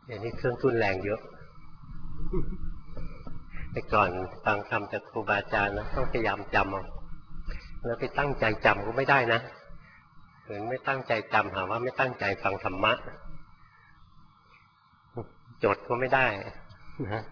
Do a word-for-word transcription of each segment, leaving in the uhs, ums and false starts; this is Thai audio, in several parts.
เดี๋ยวนี้เครื่องทุนแรงเยอะแต่ก่อนฟังคำจากครูบาอาจารย์นะต้องพยายามจำเอาแล้วไปตั้งใจจำก็ไม่ได้นะถึงไม่ตั้งใจจำหาว่าไม่ตั้งใจฟังธรรมะจดก็ไม่ได้นะ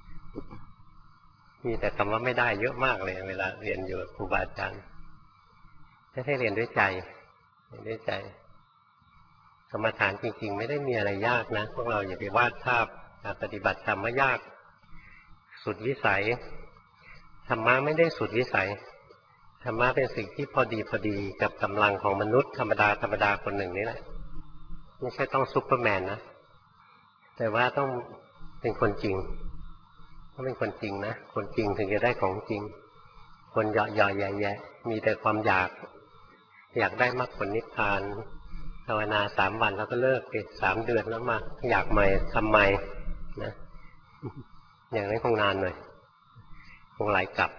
มีแต่คำว่าไม่ได้เยอะมากเลยเวลาเรียนอยู่กับครูบาอาจารย์ให้เรียนด้วยใจเรียนด้วยใจกรรมฐานจริงๆไม่ได้มีอะไรยากนะพวกเราอย่าไปวาดภาพการปฏิบัติธรรมว่ายากสุดวิสัยธรรมะไม่ได้สุดวิสัยธรรมะเป็นสิ่งที่พอดีพอดีกับกำลังของมนุษย์ธรรมดาธรรมดาคนหนึ่งนี่แหละไม่ใช่ต้องซุปเปอร์แมนนะแต่ว่าต้องเป็นคนจริงต้องเป็นคนจริงนะคนจริงถึงจะได้ของจริงคนเหยาะเหยาะแย่แย่มีแต่ความอยากอยากได้มรรคผลนิพพานภาวนาสามวันแล้วก็เลิกไปสามเดือนแล้วมาอยากใหม่ทำใหม่นะอย่างนั้นคงนานหน่อยคงหลายกลับ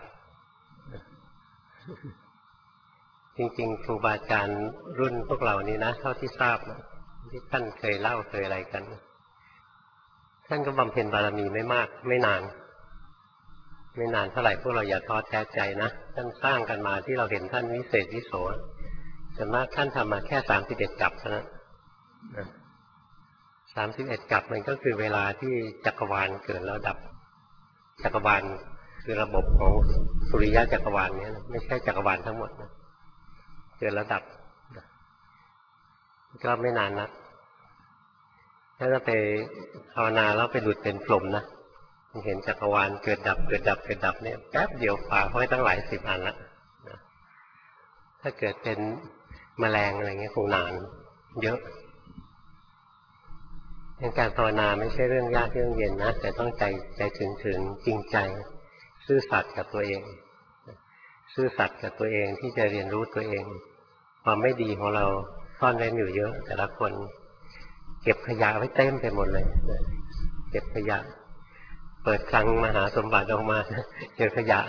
จริงๆครูบาอาจารย์รุ่นพวกเรานี้นะเท่าที่ทราบนะที่ท่านเคยเล่าเคยอะไรกันท่านก็บำเพ็ญบารมีไม่มากไม่นานไม่นานเท่าไหร่พวกเราอย่าท้อแท้ใจนะท่านสร้างกันมาที่เราเห็นท่านวิเศษวิโสส่วนมากท่านทำมาแค่สามสิบเอ็ดกัปเท่านั้นสามสิบเอ็ดกัปมันก็คือเวลาที่จักรวาลเกิดแล้วดับจักรวาลคือระบบของสุริยะจักรวาลนี้ไม่ใช่จักรวาลทั้งหมดนะเกิดแล้วดับก็ไม่นานนะถ้าเราไปภาวนาแล้วไปหลุดเป็นพรหมนะเห็นจักรวาลเกิดดับเกิดดับเกิดดับเนี่ยแป๊บเดียวฝ่าห้อยตั้งหลายสิบอันละถ้าเกิดเป็นแมลงอะไรเงี้ยคงนานเยอะการภาวนาไม่ใช่เรื่องยากเรื่องเย็นนะแต่ต้องใจใจถึงถึงจริงใจซื่อสัตย์กับตัวเองซื่อสัตย์กับตัวเองที่จะเรียนรู้ตัวเองความไม่ดีของเราซ่อนไว้อยู่เยอะแต่ละคนเก็บขยะไว้เต็มไปหมดเลยเก็บขยะเปิดคลังมหาสมบัติออกมาเจอขยะ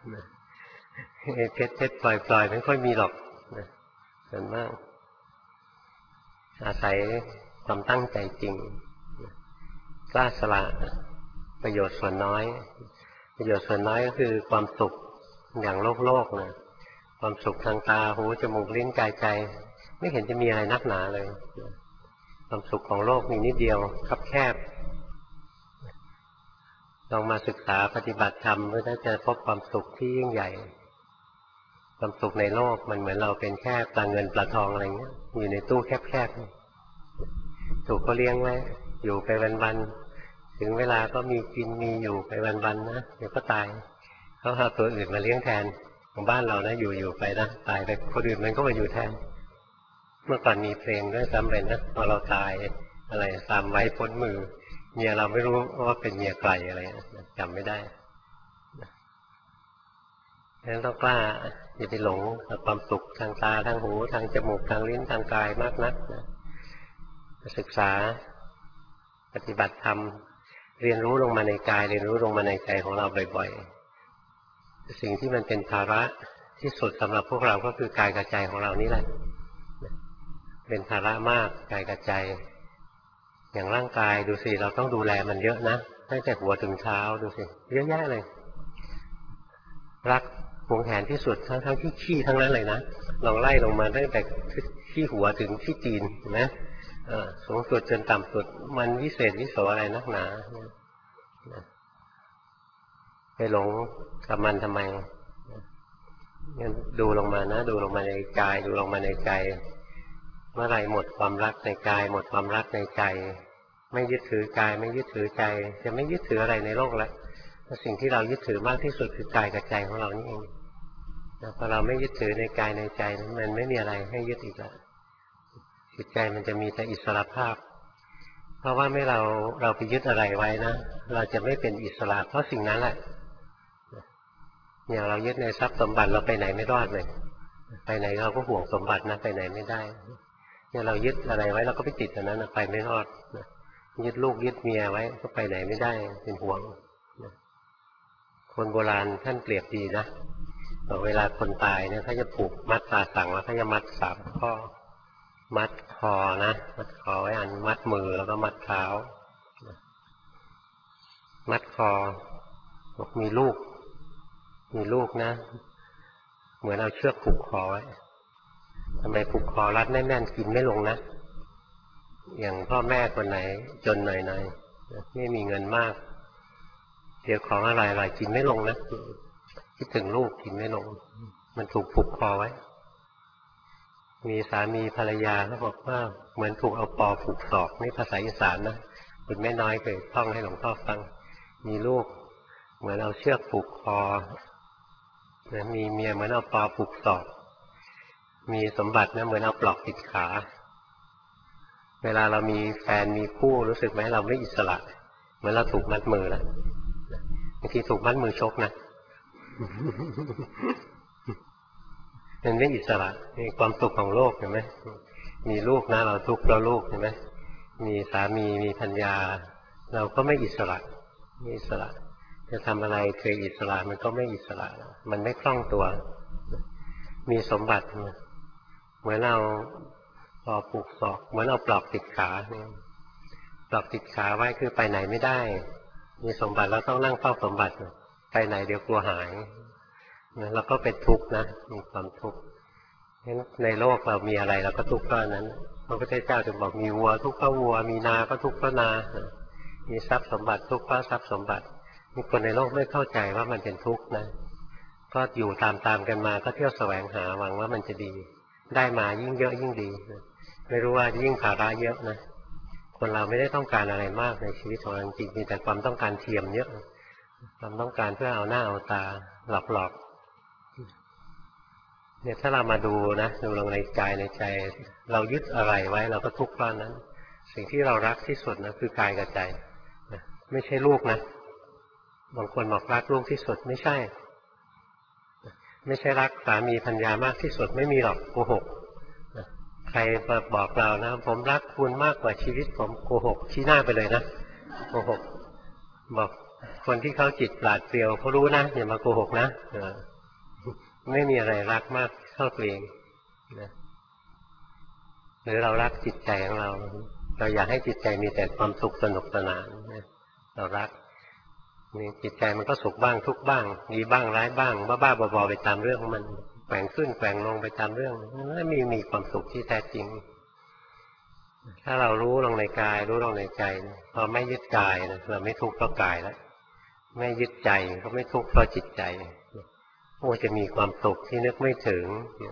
เพชรเพชรปล่อยปล่อยไม่ค่อยมีหรอกส่วนมากอาศัยความตั้งใจจริงกล้าสละประโยชน์ส่วนน้อยประโยชน์ส่วนน้อยก็คือความสุขอย่างโลกโลกนะความสุขทางตาหูจมูกลิ้นกายใจไม่เห็นจะมีอะไรนักหนาเลยความสุขของโลกมีนิดเดียวคับแคบลองมาศึกษาปฏิบัติธรรมเพื่อจะพบความสุขที่ยิ่งใหญ่ความสุขในโลกมันเหมือนเราเป็นแค่ปลาเงินปลาทองอะไรเงี้ยอยู่ในตู้แคบๆถูกเขาเลี้ยงไว้อยู่ไปวันๆถึงเวลาก็มีกินมีอยู่ไปวันๆนะเดี๋ยวก็ตายเขาหาตัวอื่นมาเลี้ยงแทนของบ้านเรานะอยู่ๆไปนะตายไปคนอื่นมันก็มาอยู่แทนเมื่อก่อนมีเพลงด้วยซ้ำเลยนะพอเราตายอะไรตามไว้พ้นมือเมียเราไม่รู้ว่าเป็นเมียไกลอะไรจำไม่ได้ฉะนั้นต้องกล้าอย่าไปหลงกับความสุขทางตาทางหูทางจมูกทางลิ้นทางกายมากนักนะศึกษาปฏิบัติธรรมเรียนรู้ลงมาในกายเรียนรู้ลงมาในใจของเราบ่อยๆสิ่งที่มันเป็นภาระที่สุดสำหรับพวกเราก็คือกายกับใจของเรานี่แหละเป็นภาระมากกายกับใจอย่างร่างกายดูสิเราต้องดูแลมันเยอะนะตั้งแต่หัวถึงเท้าดูสิเยอะแยะเลยรักหวงแหนที่สุดทั้งทั้งที่ขี้ทั้งนั้นเลยนะลองไล่ลงมาตั้งแต่ที่หัวถึงที่ตีนนะสูงสุดจนต่ำสุดมันวิเศษวิโสอะไรนักหนาไปหลงกับมันทำไมดูลงมานะดูลงมาในกายดูลงมาในใจเมื่อไรหมดความรักในกายหมดความรักในใจไม่ยึดถือกายไม่ยึดถือใจจะไม่ยึดถืออะไรในโลกแล้วสิ่งที่เรายึดถือมากที่สุดคือกายกับใจของเรานี่เองพอเราไม่ยึดถือในกายในใจมันไม่มีอะไรให้ยึดอีกแล้วจิตใจมันจะมีแต่อิสรภาพเพราะว่าไม่เราเราไปยึดอะไรไว้นะเราจะไม่เป็นอิสระเพราะสิ่งนั้นแหละอย่างเรายึดในทรัพย์สมบัติเราไปไหนไม่รอดเลยไปไหนเราก็ห่วงสมบัตินะไปไหนไม่ได้เนี่ยเรายึดอะไรไว้เราก็ไปติดอันนั้นไปไม่รอดยึดลูกยึดเมียไว้ก็ไปไหนไม่ได้เป็นห่วงคนโบราณท่านเปรียบดีนะเวลาคนตายเนี่ยเขาจะผูกมัดตาสั่งแล้วเขาจะมัดสามข้อมัดคอนะมัดคอไว้อันมัดมือแล้วก็มัดเท้ามัดคอบอกมีลูกมีลูกนะเหมือนเอาเชือกผูกคอไว้ทำไมผูกคอรัดแน่นๆกินไม่ลงนะอย่างพ่อแม่คนไหนจนหน่อยๆไม่มีเงินมากเดี๋ยวของอะไรอะไรกินไม่ลงนะคิดถึงลูกกินไม่ลงมันถูกผูกคอไว้มีสามีภรรยาเขาบอกว่าเหมือนถูกเอาปอผูกศอกนี่ภาษาอีสานนะคุณแม่น้อยเคยท่องให้หลวงพ่อฟังมีลูกเหมือนเอาเชือกผูกคอมีเมียเหมือนเอาปอผูกศอกมีสมบัตินะเหมือนเอาปลอกติดขาเวลาเรามีแฟนมีคู่รู้สึกไหมเราไม่อิสระเหมือนเราถูกมัดมือแล้วบางทีถูกมัดมือชกนะมันไม่อิสระนี่ความสุขของโลกเห็นไหมมีลูกนะเราทุกข์เพราะลูกเห็นไหมมีสามีมีภรรยาเราก็ไม่อิสระไม่อิสระจะทำอะไรเคยอิสระมันก็ไม่อิสระมันไม่คล่องตัวมีสมบัติเหมือนเราพอผูกศอกเหมือนเอาปลอกติดขาเนี่ยปลอกติดขาไว้คือไปไหนไม่ได้มีสมบัติแล้วต้องนั่งเฝ้าสมบัติไปไหนเดี๋ยวกลัวหายนะเราก็เป็นทุกข์นะมีความทุกข์ในโลกเรามีอะไรเราก็ทุกข์เพราะนั้นพระพุทธเจ้าจึงบอกมีวัวทุกข์เพราะวัวมีนาก็ทุกข์เพราะนามีทรัพย์สมบัติทุกข์เพราะทรัพย์สมบัติมีคนในโลกไม่เข้าใจว่ามันเป็นทุกข์นะก็อยู่ตามๆกันมาก็เที่ยวแสวงหาหวังว่ามันจะดีได้มายิ่งเยอะยิ่งดีไม่รู้ว่ายิ่งภาระเยอะนะคนเราไม่ได้ต้องการอะไรมากในชีวิตของเราจริงมีแต่ความต้องการเทียมเยอะความต้องการเพื่อเอาหน้าเอาตาหลอกๆเนี่ยถ้าเรามาดูนะดูลงในกายในใจเรายึดอะไรไว้เราก็ทุกข์เพราะนั้นสิ่งที่เรารักที่สุดนะคือกายกับใจไม่ใช่ลูกนะบางคนบอกรักลูกที่สุดไม่ใช่ไม่ใช่รักสามีภรรยามากที่สุดไม่มีหรอกโกหกใครมาบอกเรานะผมรักคุณมากกว่าชีวิตผมโกหกชี้หน้าไปเลยนะโกหกบอกคนที่เขาจิตปราดเปรียวเขารู้นะอย่ามาโกหกนะไม่มีอะไรรักมากเท่าตัวเองนะหรือเรารักจิตใจของเราเราอยากให้จิตใจมีแต่ความสุขสนุกสนานนะเรารักนี่จิตใจมันก็สุขบ้างทุกบ้างดีบ้างร้ายบ้างบ้าๆบอๆไปตามเรื่องของมันแกว่งขึ้นแกว่งลงไปตามเรื่องไม่มีมีความสุขที่แท้จริงถ้าเรารู้ลงในกายรู้ลงในใจพอไม่ยึดกายนะเราไม่ทุกข์เพราะกายแล้วไม่ยึดใจก็ไม่ทุกข์เพราะจิตใจโอ้จะมีความสุขที่นึกไม่ถึง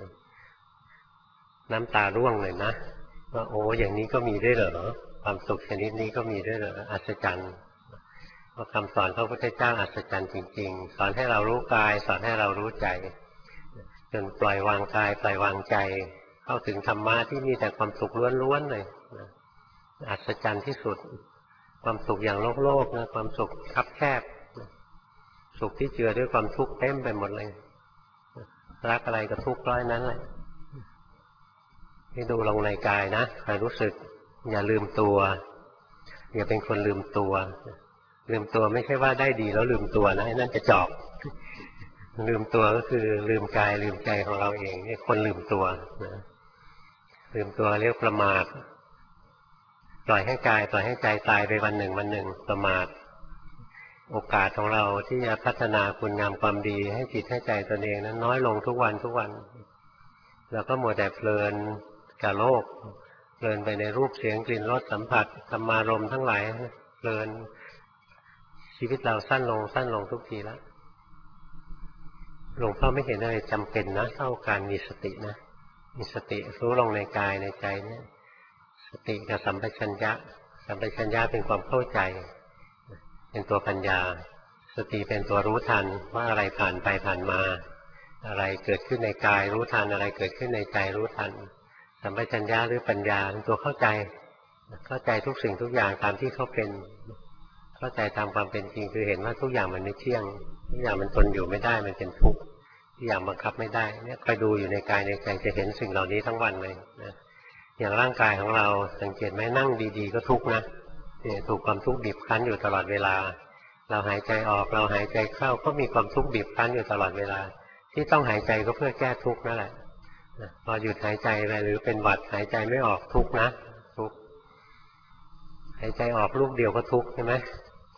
น้ำตาร่วงเลยนะว่าโอ้อย่างนี้ก็มีได้เหรอความสุขชนิดนี้ก็มีได้เหรออัศจรรย์เพราะคำสอนพระพุทธเจ้าอัศจรรย์จริงๆสอนให้เรารู้กายสอนให้เรารู้ใจจนปล่อยวางกายปล่อยวางใจเข้าถึงธรรมะที่มีแต่ความสุขล้วนๆเลยอัศจรรย์ที่สุดความสุขอย่างโลกโลกนะความสุขคับแคบสุขที่เจือด้วยความทุกข์เต็มไปหมดเลยรักอะไรก็ทุกข์ร้อยนั้นแหละให้ดูลงในกายนะใครรู้สึกอย่าลืมตัวอย่าเป็นคนลืมตัวลืมตัวไม่ใช่ว่าได้ดีแล้วลืมตัวนะนั่นจะจอกลืมตัวก็คือลืมกายลืมใจของเราเองนี่คนลืมตัวนะลืมตัวเรียกประมาทปล่อยให้กายปล่อยให้ใจตายไปวันหนึ่งวันหนึ่งประมาทโอกาสของเราที่จะพัฒนาคุณงามความดีให้จิตให้ใจตนเองนั้นน้อยลงทุกวันทุกวันเราก็มัวแต่เพลินกับโลกเพลินไปในรูปเสียงกลิ่นรสสัมผัสธรรมารมณ์ทั้งหลายเพลินชีวิตเราสั้นลงสั้นลงทุกทีแล้วหลวงพ่อไม่เห็นอะไรจำเป็นนะเท่าการมีสตินะมีสติรู้ลงในกายในใจเนี่ยสติกับสัมปชัญญะสัมปชัญญะเป็นความเข้าใจเป็นตัวปัญญาสติเป็นตัวรู้ทันว่าอะไรผ่านไปผ่านมาอะไรเกิดขึ้นในกายรู้ทันอะไรเกิดขึ้นในใจรู้ทันสัมปชัญญะหรือปัญญาเป็นตัวเข้าใจเข้าใจทุกสิ่งทุกอย่างตามที่เขาเป็นเข้าใจตามความเป็นจริงคือเห็นว่าทุกอย่างมันไม่เที่ยงทุกอย่างมันทนอยู่ไม่ได้มันเป็นทุกข์ทุกอย่างบังคับไม่ได้เนี่ยคอยดูอยู่ในกายในใจจะเห็นสิ่งเหล่านี้ทั้งวันเลยนะอย่างร่างกายของเราสังเกตไหมนั่งดีๆก็ทุกข์นะเนี่ยถูกความทุกข์บีบคั้นอยู่ตลอดเวลาเราหายใจออกเราหายใจเข้าก็มีความทุกข์บีบคั้นอยู่ตลอดเวลาที่ต้องหายใจก็เพื่อแก้ทุกข์นั่นแหละพอหยุดหายใจไปหรือเป็นหวัดหายใจไม่ออกทุกข์นะทุกข์หายใจออกลูกเดียวก็ทุกข์ใช่ไหมพ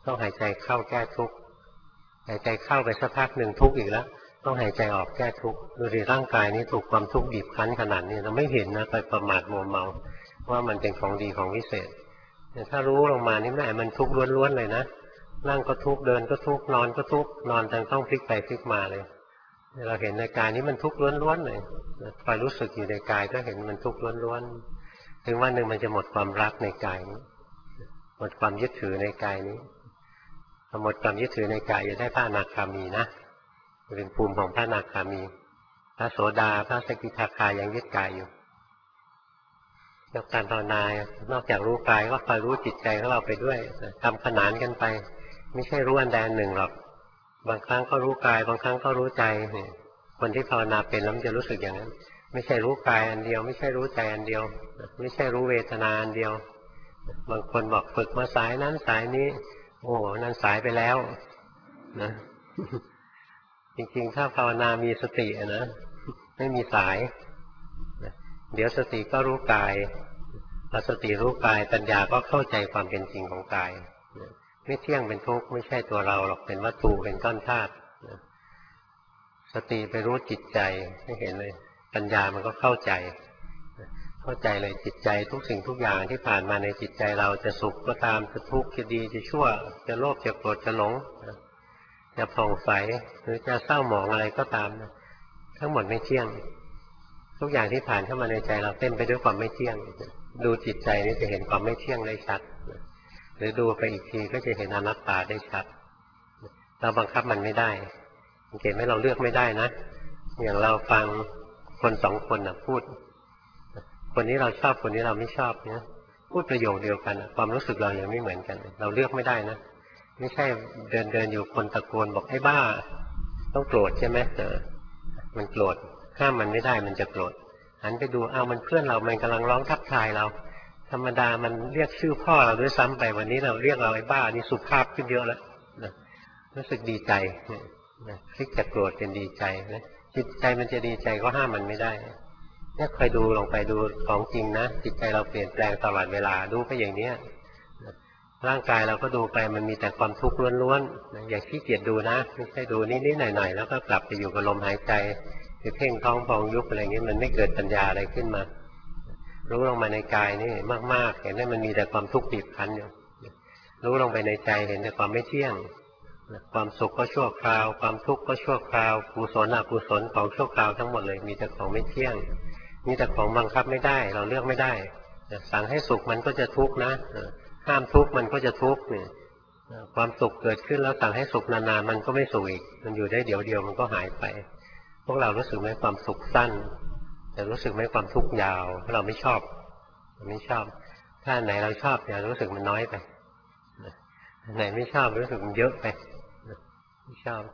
ต้องหายใจเข้าแก้ทุกข์หายใจเข้าไปสักพักหนึ่งทุกข์อีกแล้วต้องหายใจออกแก้ทุกข์ดูดิร่างกายนี้ถูกความทุกข์บีบคั้นขนาดนี้เราไม่เห็นนะไปประมาทมัวเมาว่ามันเป็นของดีของวิเศษแต่ถ้ารู้ลงมานี่แม่มันทุกข์ล้วนๆเลยนะนั่งก็ทุกข์เดินก็ทุกข์นอนก็ทุกข์นอนจังต้องพลิกไปพลิกมาเลยเราเห็นในกายนี้มันทุกข์ล้วนๆเลยคอยรู้สึกอยู่ในกายก็เห็นมันทุกข์ล้วนๆถึงวันหนึ่งมันจะหมดความรักในกายนี้หมดความยึดถือในกายนี้พอหมดความยึดถือในกายจะได้พระอนาคามีนะเป็นภูมิของพระอนาคามีพระโสดาพระสกิทาคายังยึดกายอยู่ยกการภาวนานอกจากรู้กายก็คอยรู้จิตใจของเราไปด้วยทำขนานกันไปไม่ใช่รู้อันใดอันหนึ่งหรอกบางครั้งก็รู้กายบางครั้งก็รู้ใจคนที่ภาวนาเป็นแล้วมันจะรู้สึกอย่างนั้นไม่ใช่รู้กายอันเดียวไม่ใช่รู้ใจอันเดียวไม่ใช่รู้เวทนาอันเดียวบางคนบอกฝึกมาสายนั้นสายนี้โอ้นั่นสายไปแล้วนะจริงๆถ้าภาวนามีสตินะไม่มีสายเดี๋ยวสติก็รู้กายพอสติรู้กายปัญญาก็เข้าใจความเป็นจริงของกายไม่เที่ยงเป็นทุกข์ไม่ใช่ตัวเราหรอกเป็นวัตถุเป็นก้อนธาตุสติไปรู้จิตใจให้เห็นเลยปัญญามันก็เข้าใจเข้าใจเลยจิตใจทุกสิ่งทุกอย่างที่ผ่านมาในจิตใจเราจะสุขก็ตามจะทุกข์จะดีจะชั่วจะโลภจะโกรธจะหลงจะผ่องใสหรือจะเศร้าหมองอะไรก็ตามทั้งหมดไม่เที่ยงทุกอย่างที่ผ่านเข้ามาในใจเราเต็มไปด้วยความไม่เที่ยงดูจิตใจนี้จะเห็นความไม่เที่ยงได้ชัดหรือดูไปอีกทีก็จะเห็นอนัตตาได้ชัดเราบังคับมันไม่ได้สังเกตไหมเราเลือกไม่ได้นะอย่างเราฟังคนสองคนนะพูดคนนี้เราชอบคนนี้เราไม่ชอบเนี่ยพูดประโยคเดียวกันความรู้สึกเรายังไม่เหมือนกันเราเลือกไม่ได้นะไม่ใช่เดินเดินอยู่คนตะโกนบอกไอ้บ้าต้องโกรธใช่ไหมเออมันโกรธห้ามมันไม่ได้มันจะโกรธหันไปดูเอามันเพื่อนเรามันกำลังร้องทักทายเราธรรมดามันเรียกชื่อพ่อเราด้วยซ้ำไปวันนี้เราเรียกเราไอ้บ้านี่สุภาพขึ้นเยอะแล้วนะรู้สึกดีใจนะพลิกจากโกรธเป็นดีใจนะจิตใจมันจะดีใจก็ห้ามมันไม่ได้เนี่ยคอยดูลงไปดูของจริงนะจิตใจเราเปลี่ยนแปลงตลอดเวลาดูไปอย่างเนี้ยร่างกายเราก็ดูไปมันมีแต่ความทุกข์ล้วนๆอย่าขี้เกียจดูนะไม่ใช่ดูนิดๆหน่อยๆแล้วก็กลับไปอยู่กับลมหายใจไปเพ่งท้องพองยุบอะไรเงี้ยมันไม่เกิดปัญญาอะไรขึ้นมารู้ลงมาในกายนี่มากๆเห็นได้มันมีแต่ความทุกข์บีบคั้นอยู่รู้ลงไปในใจเห็นแต่ความไม่เที่ยงความสุขก็ชั่วคราวความทุกข์ก็ชั่วคราวกุศลอกุศลของชั่วคราวทั้งหมดเลยมีแต่ของไม่เที่ยงมีแต่ของบังคับไม่ได้เราเลือกไม่ได้สั่งให้สุขมันก็จะทุกข์นะห้ามทุกข์มันก็จะทุกข์เนี่ยความสุขเกิดขึ้นแล้วสั่งให้สุขนานๆมันก็ไม่สุขอีกมันอยู่ได้เดี๋ยวเดียวมันก็หายไปพวกเรารู้สึกไหมความสุขสั้นแต่รู้สึกไหมความทุกข์ยาวเราไม่ชอบไม่ชอบถ้าไหนเราชอบเนี่ยรู้สึกมันน้อยไปไหนไม่ชอบรู้สึกมันเยอะไปไม่ชอบ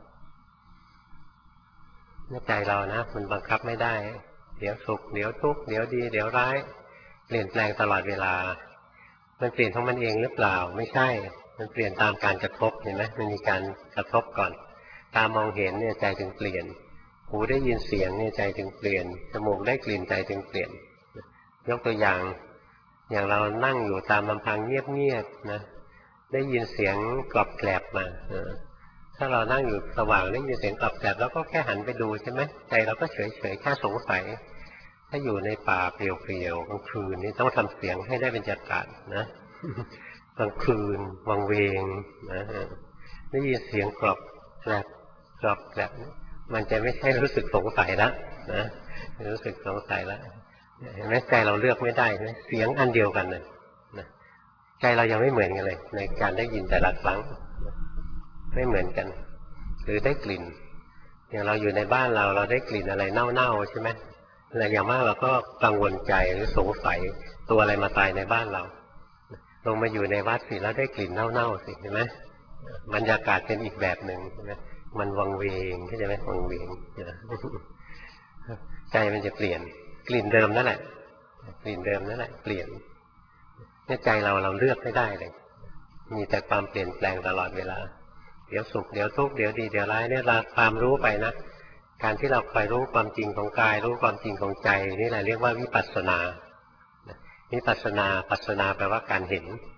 ในใจเรานะมันบังคับไม่ได้เดี๋ยวสุขเดี๋ยวทุกข์เดี๋ยวดีเดี๋ยวร้ายเปลี่ยนแปลงตลอดเวลามันเปลี่ยนของมันเองหรือเปล่าไม่ใช่มันเปลี่ยนตามการกระทบเห็นไหมมันมีการกระทบก่อนตามองเห็นเนี่ยใจถึงเปลี่ยนหูได้ยินเสียงเนี่ยใจถึงเปลี่ยนจมูกได้กลิ่นใจถึงเปลี่ยนยกตัวอย่างอย่างเรานั่งอยู่ตามลำพังเงียบๆนะได้ยินเสียงกรอบแกรบมาถ้าเรานั่งอยู่สว่างได้ยินเสียงกรอบแกรบแล้วก็แค่หันไปดูใช่ไหมใจเราก็เฉยๆแค่สงสัยถ้าอยู่ในป่าเปลี่ยวๆกลางคืนนี่ต้องทำเสียงให้ได้บรรยากาศนะกลางคืนวังเวงนะได้ยินเสียงกรอบแกรบกรอบแกรบมันจะไม่ใช่รู้สึกสงสัยแล้วนะรู้สึกสงสัยแล้วเห็นไหมใจเราเลือกไม่ได้นะเสียงอันเดียวกันเลยนะใจเรายังไม่เหมือนกันเลยในการได้ยินแต่ละครั้งไม่เหมือนกันหรือได้กลิ่นอย่างเราอยู่ในบ้านเราเราได้กลิ่นอะไรเน่าๆใช่ไหมอะไรอย่างมากเราก็กังวลใจหรือสงสัยตัวอะไรมาตายในบ้านเราลงมาอยู่ในวัดสิแล้วได้กลิ่นเน่าๆสิเห็นไหมบรรยากาศเป็นอีกแบบหนึ่งใช่ไหมมันวังเวงเข้าใจไหมวังเวงใจมันจะเปลี่ยนกลิ่นเดิมนั่นแหละกลิ่นเดิมนั่นแหละเปลี่ยนเนี่ยใจเราเราเลือกไม่ได้เลยมีแต่ความเปลี่ยนแปลงตลอดเวลาเดี๋ยวสุขเดี๋ยวทุกข์เดี๋ยวดีเดี๋ยวร้ายเนี่ยเราความรู้ไปนะการที่เราคอยรู้ความจริงของกายรู้ความจริงของใจนี่แหละเรียกว่าวิปัสสนาวิปัสสนาปัสสนาแปลว่าการเห็น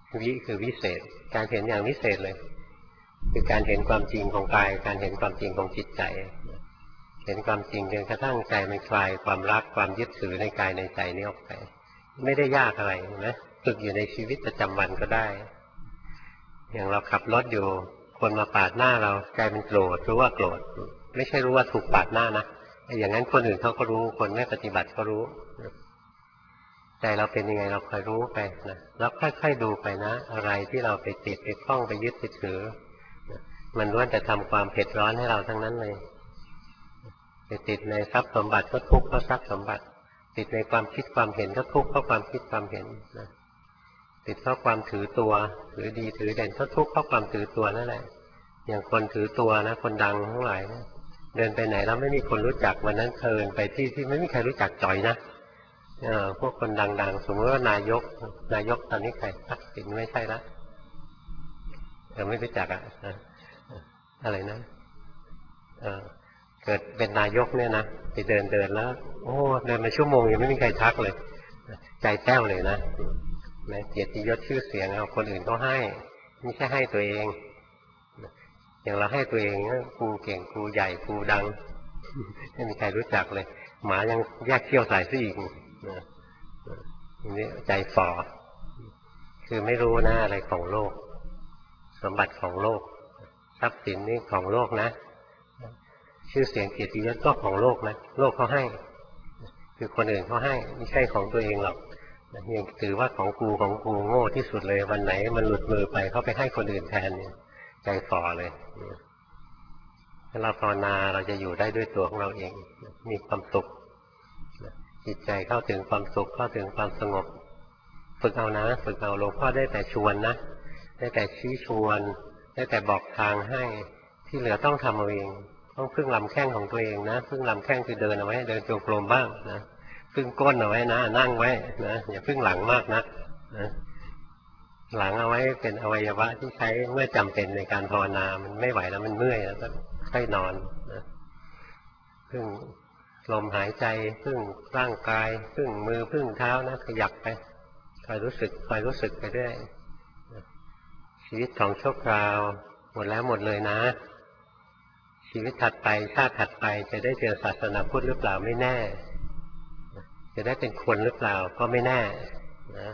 วิคือวิเศษการเห็นอย่างวิเศษเลยคือการเห็นความจริงของกายการเห็นความจริงของจิตใจเห็นความจริงจนกระทั่งใจมันคลายความรักความยึดถือในกายในใจนี้ออกไปไม่ได้ยากอะไรนะฝึกอยู่ในชีวิตประจำวันก็ได้อย่างเราขับรถอยู่คนมาปาดหน้าเราใจมันโกรธรู้ว่าโกรธไม่ใช่รู้ว่าถูกปาดหน้านะอย่างนั้นคนอื่นเขาก็รู้คนไม่ปฏิบัติก็รู้ใจเราเป็นยังไงเราคอยรู้ไปนะแล้วค่อยๆดูไปนะอะไรที่เราไปติดไปคล้องไปยึดไปถือมันล้วนแต่ทำความเผ็ดร้อนให้เราทั้งนั้นเลยไปติดในทรัพย์สมบัติก็ทุกข์เพราะทรัพย์สมบัติติดในความคิดความเห็นก็ทุกข์เพราะความคิดความเห็นนะติดเพราะความถือตัวถือดีถือเด่นก็ทุกข์เพราะความถือตัวนั่นแหละอย่างคนถือตัวนะคนดังทั้งหลายนะเดินไปไหนแล้วไม่มีคนรู้จักวันนั้นเดินไปที่ที่ไม่มีใครรู้จักจ่อยนะพวกคนดังๆสมมติว่านายกนายกตอนนี้ใครทักษิณไม่ใช่ละเราไม่รู้จักอ่ะอะไรนะเออเกิดเป็นนายกเนี่ยนะไปเดินเดินแล้วโอ้เดินมาชั่วโมงยังไม่มีใครทักเลยใจแป้วเลยนะเกียรติยศชื่อเสียงเอาคนอื่นก็ให้ไม่ใช่ให้ตัวเองอย่างเราให้ตัวเองกูเก่งกูใหญ่กูดังไม่มีใครรู้จักเลยหมายังแยกเขี้ยวใส่ซะอีกนี่ใจฝ่อคือไม่รู้นะอะไรของโลกสมบัติของโลกทรัพย์สินนี่ของโลกนะชื่อเสียงเกียรติยศก็ของโลกนะโลกเขาให้คือคนอื่นเขาให้ไม่ใช่ของตัวเองหรอกยังถือว่าของกูของกูโง่ที่สุดเลยวันไหนมันหลุดมือไปเขาไปให้คนอื่นแทนเนี่ยใจฝ่อเลยถ้าเราภาวนาเราจะอยู่ได้ด้วยตัวของเราเองมีความสุขจิตใจเข้าถึงความสุขเข้าถึงความสงบฝึกเอานะฝึกเอาหลวงพ่อได้แต่ชวนนะได้แต่ชี้ชวนได้แต่บอกทางให้ที่เหลือต้องทำเอาเองต้องพึ่งลำแข้งของตัวเองนะพึ่งลำแข้งคือเดินเอาไว้เดินจงกรมบ้างนะพึ่งก้นเอาไว้นะนั่งไว้นะอย่าพึ่งหลังมากนะนะหลังเอาไว้เป็นอวัยวะที่ใช้เมื่อจำเป็นในการภาวนามันไม่ไหวแล้วมันเมื่อยแล้วก็ค่อยนอนนะพึ่งลมหายใจพึ่งร่างกายพึ่งมือพึ่งเท้านะขยับไปคอยรู้สึกคอยรู้สึกไปเรื่อยชีวิตของชั่วคราวหมดแล้วหมดเลยนะชีวิตถัดไปชาติถัดไปจะได้เจอศาสนาพุทธหรือเปล่าไม่แน่จะได้เป็นคนหรือเปล่าก็ไม่แน่นะ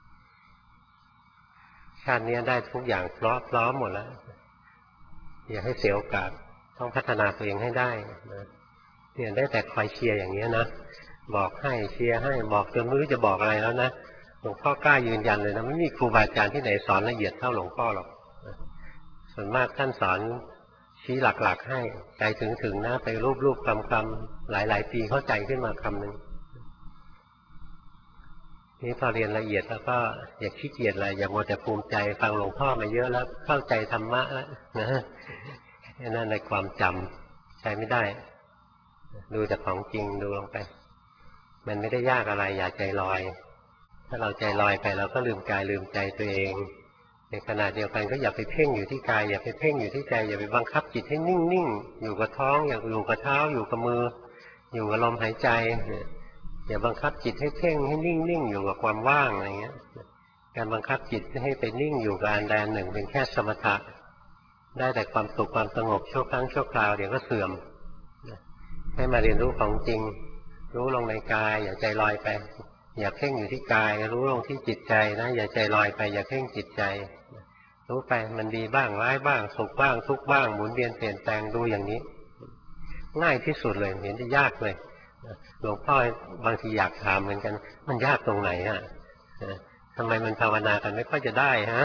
ชาตินี้ได้ทุกอย่างพร้อมพร้อมหมดแล้วอย่าให้เสียโอกาสต้องพัฒนาตัวเองให้ได้นะเนี่ยได้แต่คอยเชียร์อย่างนี้นะบอกให้เชียร์ให้บอกจนไม่รู้จะบอกอะไรแล้วนะหลวงพ่อกล้ายืนยันเลยนะไม่มีครูบาอาจารย์ที่ไหนสอนละเอียดเท่าหลวงพ่อหรอกส่วนมากท่านสอนชี้หลักๆให้ใจถึงๆนะไปรูปๆคำๆหลายๆปีเข้าใจขึ้นมาคำหนึ่งนี่พอเรียนละเอียดแล้วก็อย่าขี้เกียจอะไรอย่ามัวแต่ภูมิใจฟังหลวงพ่อมาเยอะแล้วเข้าใจธรรมะแล้วนะนั่นในความจำใช้ไม่ได้ดูจากของจริงดูลงไปมันไม่ได้ยากอะไรอย่าใจลอยถ้าเราใจลอยไปเราก็ลืมกายลืมใจตัวเองในขณะเดียวกันก็อย่าไปเพ่งอยู่ที่กายอย่าไปเพ่งอยู่ที่ใจอย่าไปบังคับจิตให้นิ่งๆอยู่กับท้องอย่าอยู่กับเท้าอยู่กับมืออยู่กับลมหายใจอย่าบังคับจิตให้เพ่งให้นิ่งๆอยู่กับความว่างอะไรเงี้ยการบังคับจิตให้ไปนิ่งอยู่กับอันใดอันหนึ่งเป็นแค่สมถะได้แต่ความสุขความสงบชั่วครั้งชั่วคราวเดี๋ยวก็เสื่อมให้มาเรียนรู้ของจริงรู้ลงในกายอย่าใจลอยไปอย่าเพ่งอยู่ที่กายรู้ลงที่จิตใจนะอย่าใจลอยไปอย่าเพ่งจิตใจรู้ไปมันดีบ้างร้ายบ้างสุขบ้างทุกข์บ้างหมุนเวียนเปลี่ยนแปลงดูอย่างนี้ง่ายที่สุดเลยเห็นจะยากเลยหลวงพ่อบางทีอยากถามเหมือนกันมันยากตรงไหนอ่ะทำไมมันภาวนากันไม่ค่อยจะได้ฮะ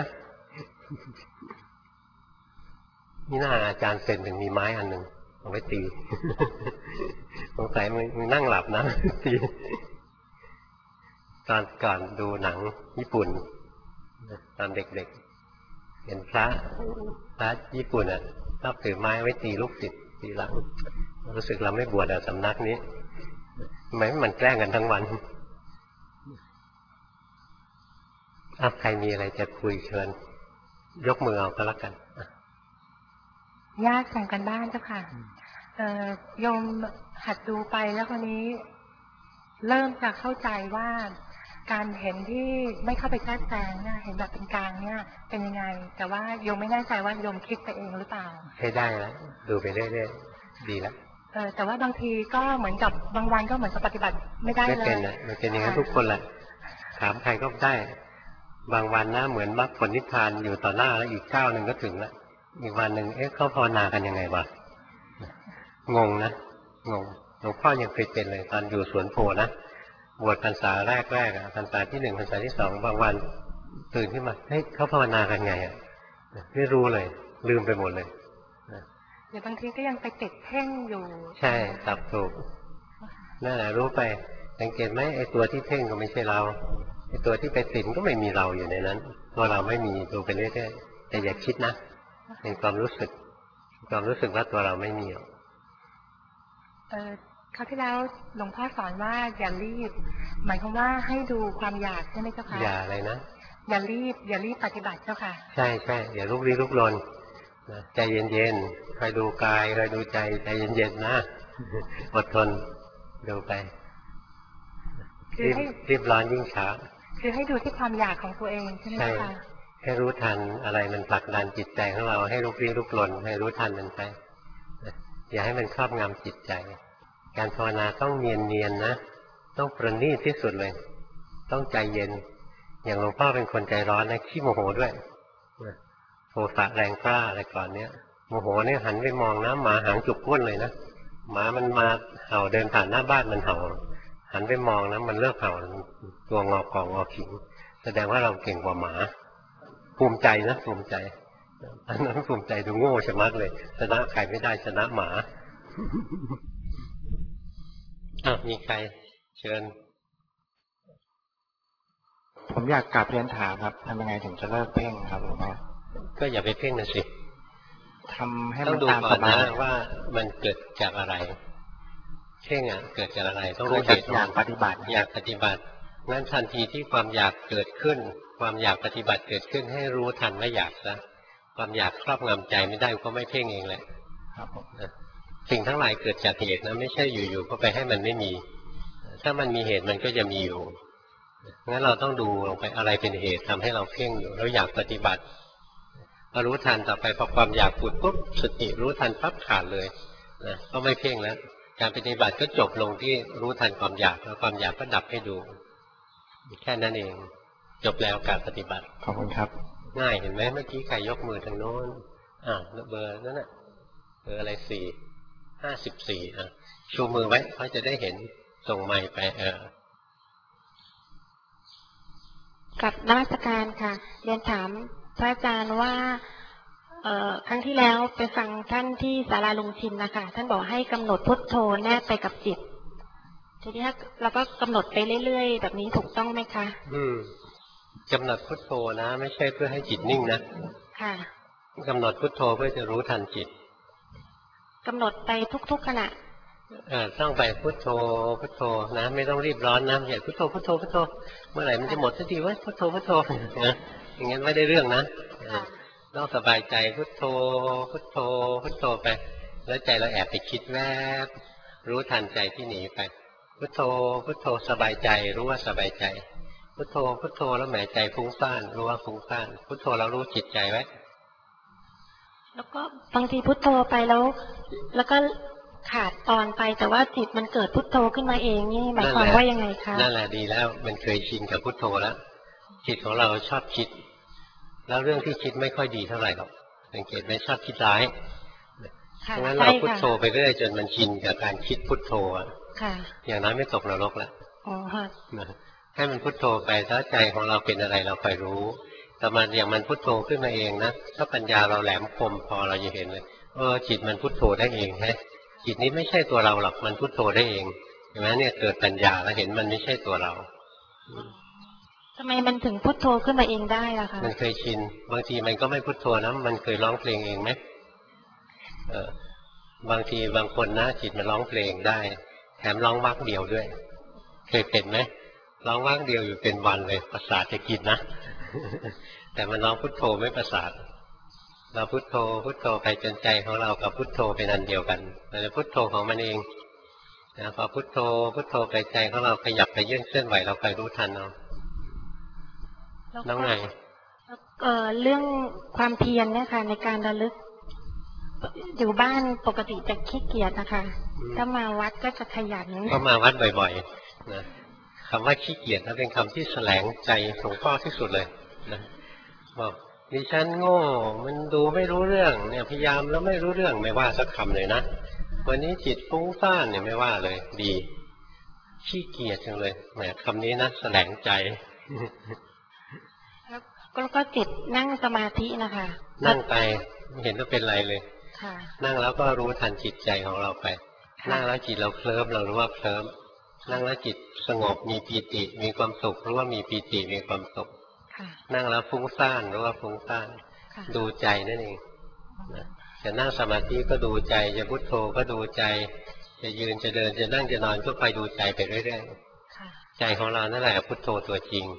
นี่น่าอาจารย์เซนถึงมีไม้อันหนึ่งเอาไว้ตีสงสัยมึงนั่งหลับนะตีตอนก่อนดูหนังญี่ปุ่นตอนเด็กๆเห็นพระพระญี่ปุ่นอ่ะชอบถือไม้ไว้ตีลูกศิษย์ตีหลังรู้สึกเราไม่บวชอ่ะสำนักนี้ทำไมมันแกล้งกันทั้งวันถ้าใครมีอะไรจะคุยเชิญยกมือเอาก็แล้วกันญาติส่งกันบ้านเจ้าค่ะโยมหัดดูไปแล้วคนนี้เริ่มจะเข้าใจว่าการเห็นที่ไม่เข้าไปแทรกแซงเนี่ยเห็นแบบเป็นกลางเนี่ยเป็นยังไงแต่ว่าโยมไม่แน่ใจว่าโยมคิดไปเองหรือเปล่าให้ได้แล้วดูไปเรื่อยๆดีแล้วเออแต่ว่าบางทีก็เหมือนกับบางวันก็เหมือนกับปฏิบัติไม่ได้เลยไม่เป็นอ่ะมันเป็นอย่างนั้นทุกคนแหละถามใครก็ได้บางวันนะเหมือนมรรคผลนิพพานอยู่ต่อหน้าแล้วอีกก้าวหนึ่งก็ถึงแล้วอีกวันหนึ่งเอ๊ะเขาภาวนากันยังไงวะงงนะงงหลวงพ่อยังเคยเป็นเลยตอนอยู่สวนโพนะบวชพรรษาแรกแรกอ่ะพรรษาที่หนึ่งพรรษาที่สองบางวันตื่นขึ้นมาเฮ้ยเขาภาวนากันไงอ่ะไม่รู้เลยลืมไปหมดเลยเดี๋ยวบางทีก็ยังไปติดเพ่งอยู่ใช่ตับถูกนั่นแหละรู้ไปสังเกตไหมไอ้ตัวที่เพ่งก็ไม่ใช่เราไอ้ตัวที่ไปติดก็ไม่มีเราอยู่ในนั้นตัวเราไม่มีดูไปเรื่อยๆแต่อย่าคิดนะเป็นความรู้สึกความรู้สึกว่าตัวเราไม่มีเออคราวที่แล้วหลวงพ่อสอนว่าอย่ารีบหมายความว่าให้ดูความอยากใช่ไหมเจ้าค่ะอย่าอะไรนะอย่ารีบอย่ารีบปฏิบัติเจ้าค่ะใช่ใช่อย่าลุกลี้ลุกลนใจเย็นๆคอยดูกายคอยดูใจใจเย็นๆนะอดทนดูไปรีบรีบร้อนยิ่งช้าคือให้ดูที่ความอยากของตัวเองใช่ไหมคะให้รู้ทันอะไรมันผลักดันจิตใจของเราให้ลุกลี้ลุกลนให้รู้ทันมันไปอย่าให้มันครอบงำจิตใจการภาวนาต้องเนียนๆนะต้องประณีตที่สุดเลยต้องใจเย็นอย่างหลวงพ่อเป็นคนใจร้อนนะขี้โมโหด้วยโทสะแรงกล้าอะไรก่อนเนี้ยโมโหเนี่ยหันไปมองนะหมาหางจุกก้นเลยนะหมามันมาเห่าเดินผ่านหน้าบ้านมันเห่าหันไปมองนะมันเลิกเห่าตัวงอกองงอขิงแสดงว่าเราเก่งกว่าหมาภูมิใจนะภูมิใจอันนั้นภูมิใจดูโง่ชะมัดเลยชนะใครไม่ได้ชนะหมาอ้าวมีใครเชิญผมอยากกลับเรียนถามครับทำยังไงถึงจะเลิกเพ่งครับหลวงพ่อก็อย่าไปเพ่งนะสิทำให้มันตามสบายว่ามันเกิดจากอะไรเพ่งอ่ะเกิดจากอะไรต้องรู้เหตุอยากปฏิบัติอยากปฏิบัติงั้นทันทีที่ความอยากเกิดขึ้นความอยากปฏิบัติเกิดขึ้นให้รู้ทันว่าอยากซะความอยากครอบงำใจไม่ได้ก็ไม่เพ่งเองแหละครับผมสิ่งทั้งหลายเกิดจากเหตุนะไม่ใช่อยู่ๆก็ไปให้มันไม่มีถ้ามันมีเหตุมันก็จะมีอยู่งั้นเราต้องดูลงไปอะไรเป็นเหตุทำให้เราเพ่งอยู่แล้วอยากปฏิบัติพอรู้ทันต่อไปพอความอยากผุดปุ๊บสติรู้ทันปั๊บขาดเลยนะก็ไม่เพ่งแล้วการปฏิบัติก็จบลงที่รู้ทันความอยากแล้วความอยากก็ดับให้ดูแค่นั้นเองจบแล้วการปฏิบัติขอบคุณครับง่ายเห็นไหมเมื่อกี้ใครยกมือทางโน้นอ่าเบอร์นั่นน่ะเบอร์อะไรสี่ห้าสิบสี่อ่ะชูมือไว้เขาจะได้เห็นส่งไมค์ไปเออกับนมัสการค่ะเรียนถามพระอาจารย์ว่าเอ่อครั้งที่แล้วไปฟังท่านที่ศาลาลุงชินนะคะท่านบอกให้กำหนดพุทโธแนบไปกับจิตทีนี้เราก็กำหนดไปเรื่อยๆแบบนี้ถูกต้องไหมคะอืมกำหนดพุทโธนะไม่ใช่เพื่อให้จิตนิ่งนะค่ะกำหนดพุทโธเพื่อจะรู้ทันจิตกำหนดไปทุกๆขณะเออต้องไปพุทโธพุทโธนะไม่ต้องรีบร้อนนะอย่าพุทโธพุทโธพุทโธเมื่อไหร่มันจะหมดสักทีวะพุทโธพุทโธนะอย่างงั้นไม่ได้เรื่องนะต้องสบายใจพุทโธพุทโธพุทโธไปแล้วใจเราแอบไปคิดแวบรู้ทันใจที่หนีไปพุทโธพุทโธสบายใจรู้ว่าสบายใจพุทโธพุทโธแล้วแหมใจฟุ้งซ่านรู้ว่าฟุ้งซ่านพุทโธเรารู้จิตใจไว้แล้วก็บางทีพุทโธไปแล้วแล้วก็ขาดตอนไปแต่ว่าจิตมันเกิดพุทโธขึ้นมาเองนี่หมายความว่ายังไงคะนั่นแหละดีแล้วมันเคยชินกับพุทโธแล้วจิตของเราชอบคิดแล้วเรื่องที่คิดไม่ค่อยดีเท่าไหร่หรอกสังเกตไหมชอบคิดร้ายเพราะงั้นเราพุทโธไปเรื่อยจนมันชินกับการคิดพุทโธอย่างนั้นไม่ตกนรกแล้วให้มันพุทโธไปถ้าใจของเราเป็นอะไรเราคอยรู้แต่มันอย่างมันพุทโธขึ้นมาเองนะถ้าปัญญาเราแหลมคมพอเราจะเห็นเลยเออจิตมันพุทโธได้เองแฮะจิตนี้ไม่ใช่ตัวเราหรอกมันพุทโธได้เองเห็นไหมเนี่ยเกิดปัญญาแล้วเห็นมันไม่ใช่ตัวเราทำไมมันถึงพุทโธขึ้นมาเองได้ล่ะคะมันเคยชินบางทีมันก็ไม่พุทโธนะมันเคยร้องเพลงเองไหมเออบางทีบางคนนะจิตมันร้องเพลงได้แถมร้องวรรคเดียวด้วยเคยเป็นไหมร้องวรรคเดียวอยู่เป็นวันเลยประสาทจะกินนะแต่มันร้องพุทโธไม่ประสาทเราพุทโธพุทโธไปจนใจของเรากับพุทโธเป็นอันเดียวกันเราจะพุทโธของมันเองนะพอพุทโธพุทโธไปใจของเราขยับไปยื่นเคลื่อนไหวเราไปรู้ทันเอาแล้วไงเอ่อเรื่องความเพียรเนี่ยค่ะในการระลึกอยู่บ้านปกติจะขี้เกียจนะคะถ้ามาวัดก็จะขยันก็มาวัดบ่อยๆนะคำว่าขี้เกียจนั้นเป็นคำที่แสลงใจหลวงพ่อที่สุดเลยนะบอกดิฉันโง่มันดูไม่รู้เรื่องเนี่ยพยายามแล้วไม่รู้เรื่องไม่ว่าสักคำเลยนะวันนี้จิตฟุ้งซ่านเนี่ยไม่ว่าเลยดีขี้เกียจจังเลยแหมคำนี้นะแสลงใจแล้วก็จิตนั่งสมาธินะคะนั่งไปไม่เห็นว่าเป็นไรเลยนั่งแล้วก็รู้ทันจิตใจของเราไปนั่งแล้วจิตเราเคลิ้มเรารู้ว่าเคลิ้มนั่งแล้วจิตสงบมีปีติมีความสุขรู้ว่ามีปีติมีความสุขนั่งแล้วฟุ้งซ่านรู้ว่าฟุ้งซ่านดูใจนั่นเองจะนั่งสมาธิก็ดูใจจะพุทโธก็ดูใจจะยืนจะเดินจะนั่งจะนอนก็คอยดูใจไปเรื่อยๆใจของเรานั่นแหละพุทโธตัวจริง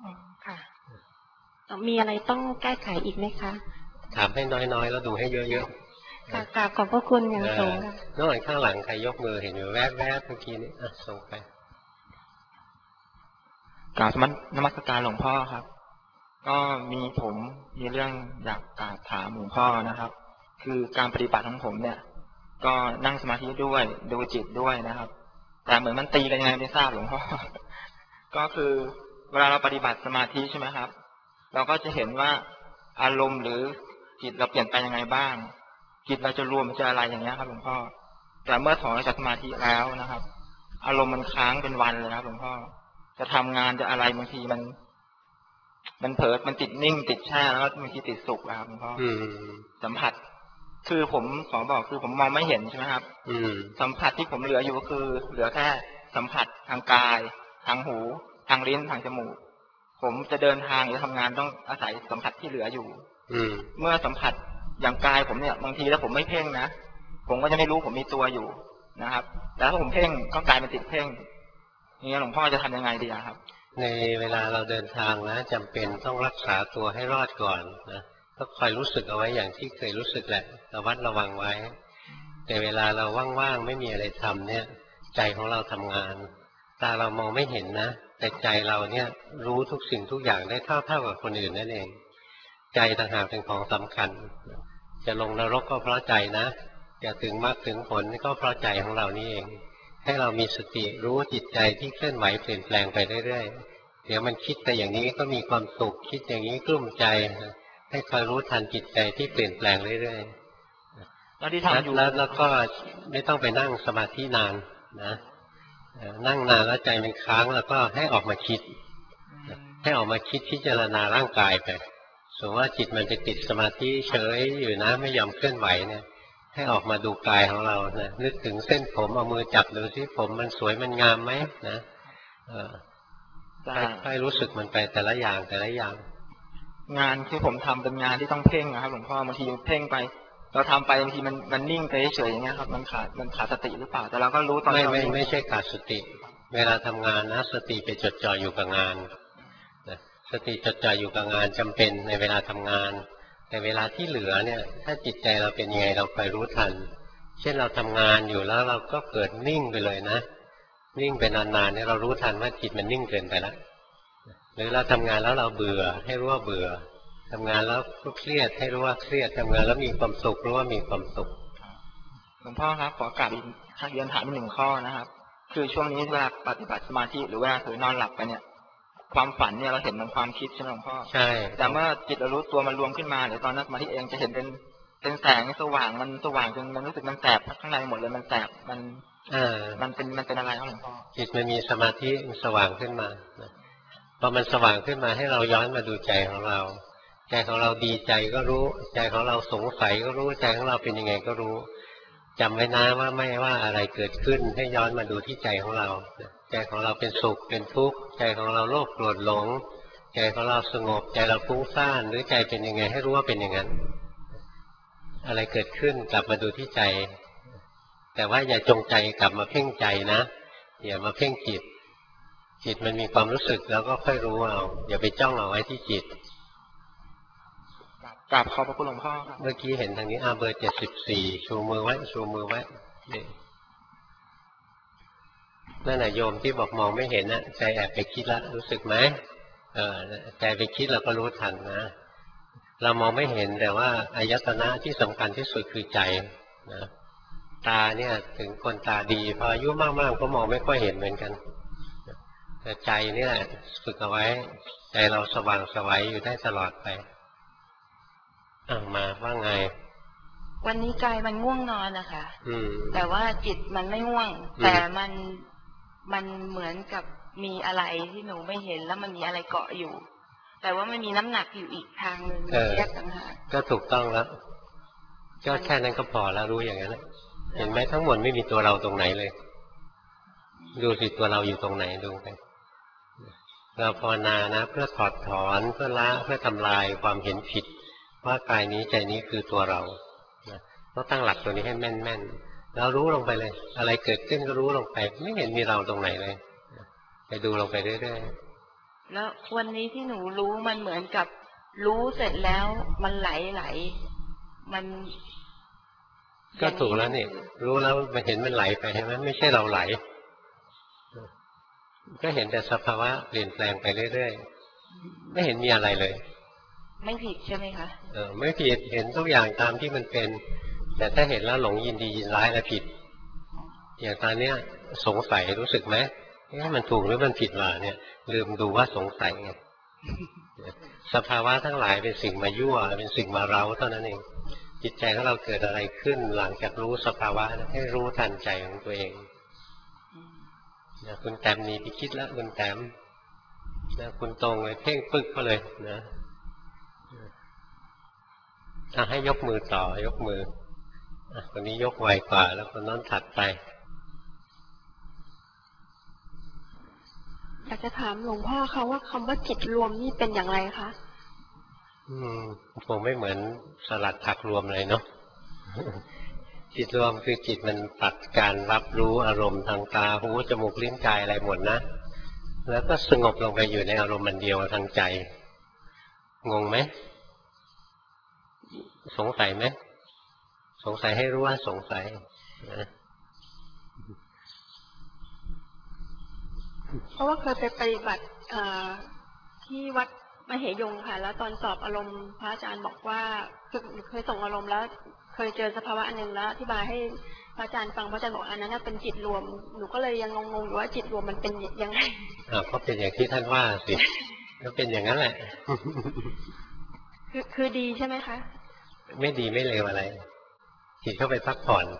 มีอะไรต้องแก้ไขอีกไหมคะถามให้น้อยๆแล้วดูให้เยอะๆกราบขอบพระคุณอย่างสูงน้องข้างหลังใครยกมือเห็นอยู่แวบๆเมื่อกี้นี้ส่งไปกราบนมัสการหลวงพ่อครับก็มีผมมีเรื่องอยากกราบถามหลวงพ่อนะครับคือการปฏิบัติของผมเนี่ยก็นั่งสมาธิด้วยดูจิตด้วยนะครับแต่เหมือนมันตีกันยังไงไม่ทราบหลวงพ่อก็คือเวลาเราปฏิบัติสมาธิใช่ไหมครับเราก็จะเห็นว่าอารมณ์หรือจิตเราเปลี่ยนไปยังไงบ้างจิตเราจะรวมจะอะไรอย่างเงี้ยครับหลวงพ่อแต่เมื่อถอนจากสมาธิแล้วนะครับอารมณ์มันค้างเป็นวันเลยครับหลวงพ่อจะทำงานจะอะไรบางทีมันมันเผลอมันติดนิ่งติดแช่แล้วบางทีติดสุขครับหลวงพ่อสัมผัสคือผมขอบอกคือผมมองไม่เห็นใช่ไหมครับสัมผัสที่ผมเหลืออยู่ก็คือเหลือแค่สัมผัสทางกายทางหูทางลิ้นทางจมูกผมจะเดินทางหรือทำงานต้องอาศัยสัมผัสที่เหลืออยู่เมื่อสัมผัสอย่างกายผมเนี่ยบางทีแล้วผมไม่เพ่งนะผมก็จะไม่รู้ผมมีตัวอยู่นะครับแต่ถ้าผมเพ่งก็กลายเป็นติดเพ่งนี่หลวงพ่อจะทำยังไงดีครับในเวลาเราเดินทางนะจำเป็นต้องรักษาตัวให้รอดก่อนนะก็คอยรู้สึกเอาไว้อย่างที่เคยรู้สึกแหละระวัดระวังไว้แต่เวลาเราว่างๆไม่มีอะไรทำเนี่ยใจของเราทำงานตาเรามองไม่เห็นนะแต่ใจเราเนี่ยรู้ทุกสิ่งทุกอย่างได้เท่าๆกับคนอื่นนั่นเองใจต่างหากเป็นของสำคัญจะลงนรกก็เพราะใจนะจะถึงมรรคถึงผลก็เพราะใจของเรานี่เองให้เรามีสติรู้จิตใจที่เคลื่อนไหวเปลี่ยนแปลงไปเรื่อยๆเดี๋ยวมันคิดไปอย่างนี้ก็มีความสุขคิดอย่างนี้กลุ้มใจให้คอยรู้ทันจิตใจที่เปลี่ยนแปลงเรื่อยๆแล้วที่ทำอยู่แล้วก็ไม่ต้องไปนั่งสมาธินานนะนั่งนานแล้วใจมันค้างแล้วก็ให้ออกมาคิดให้ออกมาคิดพิจารณาร่างกายไปสมมติว่าจิตมันไปติดสมาธิเฉยอยู่นะไม่ยอมเคลื่อนไหวเนี่ยให้ออกมาดูกายของเรานะนึกถึงเส้นผมเอามือจับดูสิผมมันสวยมันงามไหมนะให้รู้สึกมันไปแต่ละอย่างแต่ละอย่างงานที่ผมทำเป็นงานที่ต้องเพ่งนะครับหลวงพ่อบางทีเพ่งไปเราทำไปบางทีมันมันนิ่งไปเฉยอย่างเงี้ยครับมันขาดมันขาดสติหรือเปล่าแต่เราก็รู้ตอนไม่ไม่ไม่ใช่ขาดสติเวลาทำงานนะสติไปจดจ่ออยู่กับงานสติจดจ่ออยู่กับงานจำเป็นในเวลาทำงานแต่เวลาที่เหลือเนี่ยถ้าจิตใจเราเป็นยังไงเราคอยรู้ทันเช่นเราทำงานอยู่แล้วเราก็เกิดนิ่งไปเลยนะนิ่งไปนานๆเนี่ยเรารู้ทันว่าจิตมันนิ่งเกินไปแล้วหรือเราทำงานแล้วเราเบื่อให้รู้ว่าเบื่อทำงานแล้วก็เครียดให้รู้ว่าเครียดทำงานแล้วมีความสุขรู้ว่ามีความสุขหลวงพ่อครับขอกลับอีกข้อเรียนถามอีกหนึ่งข้อนะครับคือช่วงนี้เวลาปฏิบัติสมาธิหรือว่าคือนอนหลับไปเนี่ยความฝันเนี่ยเราเห็นมันความคิดใช่ไหมหลวงพ่อใช่แต่เมื่อจิตเรารู้ตัวมันรวมขึ้นมาหรือตอนนั้นสมาธิเองจะเห็นเป็นเป็นแสงสว่างมันสว่างจนมันรู้สึกมันแสบข้างในหมดเลยมันแสบมันเออมันเป็นมันเป็นอะไรครับหลวงพ่อจิตมันมีสมาธิมันสว่างขึ้นมาพอมันสว่างขึ้นมาให้เราย้อนมาดูใจของเราใจของเราดีใจก็รู้ใจของเราสงสัยก็รู้ใจของเราเป็นยังไงก็รู้จำไว้นะว่าไม่ว่าอะไรเกิดขึ้นให้ย้อนมาดูที่ใจของเราใจของเราเป็นสุขเป็นทุกข์ใจของเราโลภโกรธหลงใจของเราสงบใจเราฟุ้งซ่านหรือใจเป็นยังไงให้รู้ว่าเป็นอย่างนั้นอะไรเกิดขึ้นกลับมาดูที่ใจแต่ว่าอย่าจงใจกลับมาเพ่งใจนะอย่ามาเพ่งจิตจิตมันมีความรู้สึกแล้วก็ค่อยรู้เอาอย่าไปจ้องเอาไว้ที่จิตกราบขอบพระคุณหลวงพ่อครับเมื่อกี้เห็นทางนี้อาเบอร์เจ็ดสิบสี่ชูมือไว้ชูมือไว้นี่นั่นแหละโยมที่บอกมองไม่เห็นนะใจแอบไปคิดแล้วรู้สึกไหมเออใจไปคิดเราก็รู้ทันนะเรามองไม่เห็นแต่ว่าอายตนะที่สำคัญที่สุดคือใจนะตาเนี่ยถึงคนตาดีพออายุมากๆก็มองไม่ค่อยเห็นเหมือนกันแต่ใจเนี่ยฝึกเอาไว้ใจเราสว่างไสวอยู่ได้ตลอดไปอ่ะมาว่าไงวันนี้กายมันง่วงนอนนะคะอืมแต่ว่าจิตมันไม่ง่วงแต่มันมันเหมือนกับมีอะไรที่หนูไม่เห็นแล้วมันมีอะไรเกาะอยู่แต่ว่ามันมีน้ำหนักอยู่อีกทางหนึ่งแยกต่างหากก็ถูกต้องแล้วก็แค่นั้นก็พอแล้วรู้อย่างนั้นเห็นไหมทั้งหมดไม่มีตัวเราตรงไหนเลยดูสิตัวเราอยู่ตรงไหนดูไปเราภาวนานะเพื่อถอดถอนเพื่อละเพื่อทำลายความเห็นผิดว่ากายนี้ใจนี้คือตัวเราต้องตั้งหลักตัวนี้ให้แม่นๆแล้วรู้ลงไปเลยอะไรเกิดขึ้นก็รู้ลงไปไม่เห็นมีเราตรงไหนเลยไปดูลงไปเรื่อยๆแล้ววันนี้ที่หนูรู้มันเหมือนกับรู้เสร็จแล้วมันไหลไหลมันก็ถูกแล้วนี่รู้แล้วมันเห็นมันไหลไปใช่ไหมไม่ใช่เราไหลก็เห็นแต่สภาวะเปลี่ยนแปลงไปเรื่อยๆไม่เห็นมีอะไรเลยไม่ผิดใช่ไหมคะเออไม่ผิดเห็นทุกอย่างตามที่มันเป็นแต่ถ้าเห็นแล้วหลงยินดียินร้ายแล้วผิดอย่างตอนเนี้ยสงสัยรู้สึกไหมว่ามันถูกหรือมันผิดวะเนี่ยลืมดูว่าสงสัยไงสภาวะทั้งหลายเป็นสิ่งมายั่วเป็นสิ่งมาเร้าเท่านั้นเองจิตใจของเราเกิดอะไรขึ้นหลังจากรู้สภาวะให้รู้ทันใจของตัวเองนะคุณแต้มหนีไปคิดแล้วคุณแต้มนะคุณตรงเลยเพ่งปึ๊กเขาเลยนะอ่ะให้ยกมือต่อยกมืออ่ะคนนี้ยกไวกว่าแล้วคนนั้นถัดไปอยากจะถามหลวงพ่อเขาว่าคำว่าจิตรวมนี่เป็นอย่างไรคะอืมคงไม่เหมือนสลัดผักรวมเลยเนาะจิตรวมคือจิตมันตัดการรับรู้อารมณ์ทางตาหูจมูกลิ้นกายอะไรหมดนะแล้วก็สงบลงไปอยู่ในอารมณ์มันเดียวทางใจงงไหมสงสัยไหมสงสัยให้รู้ว่าสงสัยนะเพราะว่าเคยไปปฏิบัติที่วัดมเหยงค่ะแล้วตอนสอบอารมณ์พระอาจารย์บอกว่าเคยส่งอารมณ์แล้วเคยเจอสภาวะอันหนึ่งแล้วอธิบายให้พระอาจารย์ฟังพระอาจารย์บอกอันนั้นเป็นจิตรวมหนูก็เลยยังงงๆอยู่ว่าจิตรวมมันเป็นยังไงอ่าก็เป็นอย่างที่ท่านว่าสิก็เป็นอย่างนั้นแหละคือคือดีใช่ไหมคะไม่ดีไม่เลวอะไรจิตเข้าไปพักผ่อน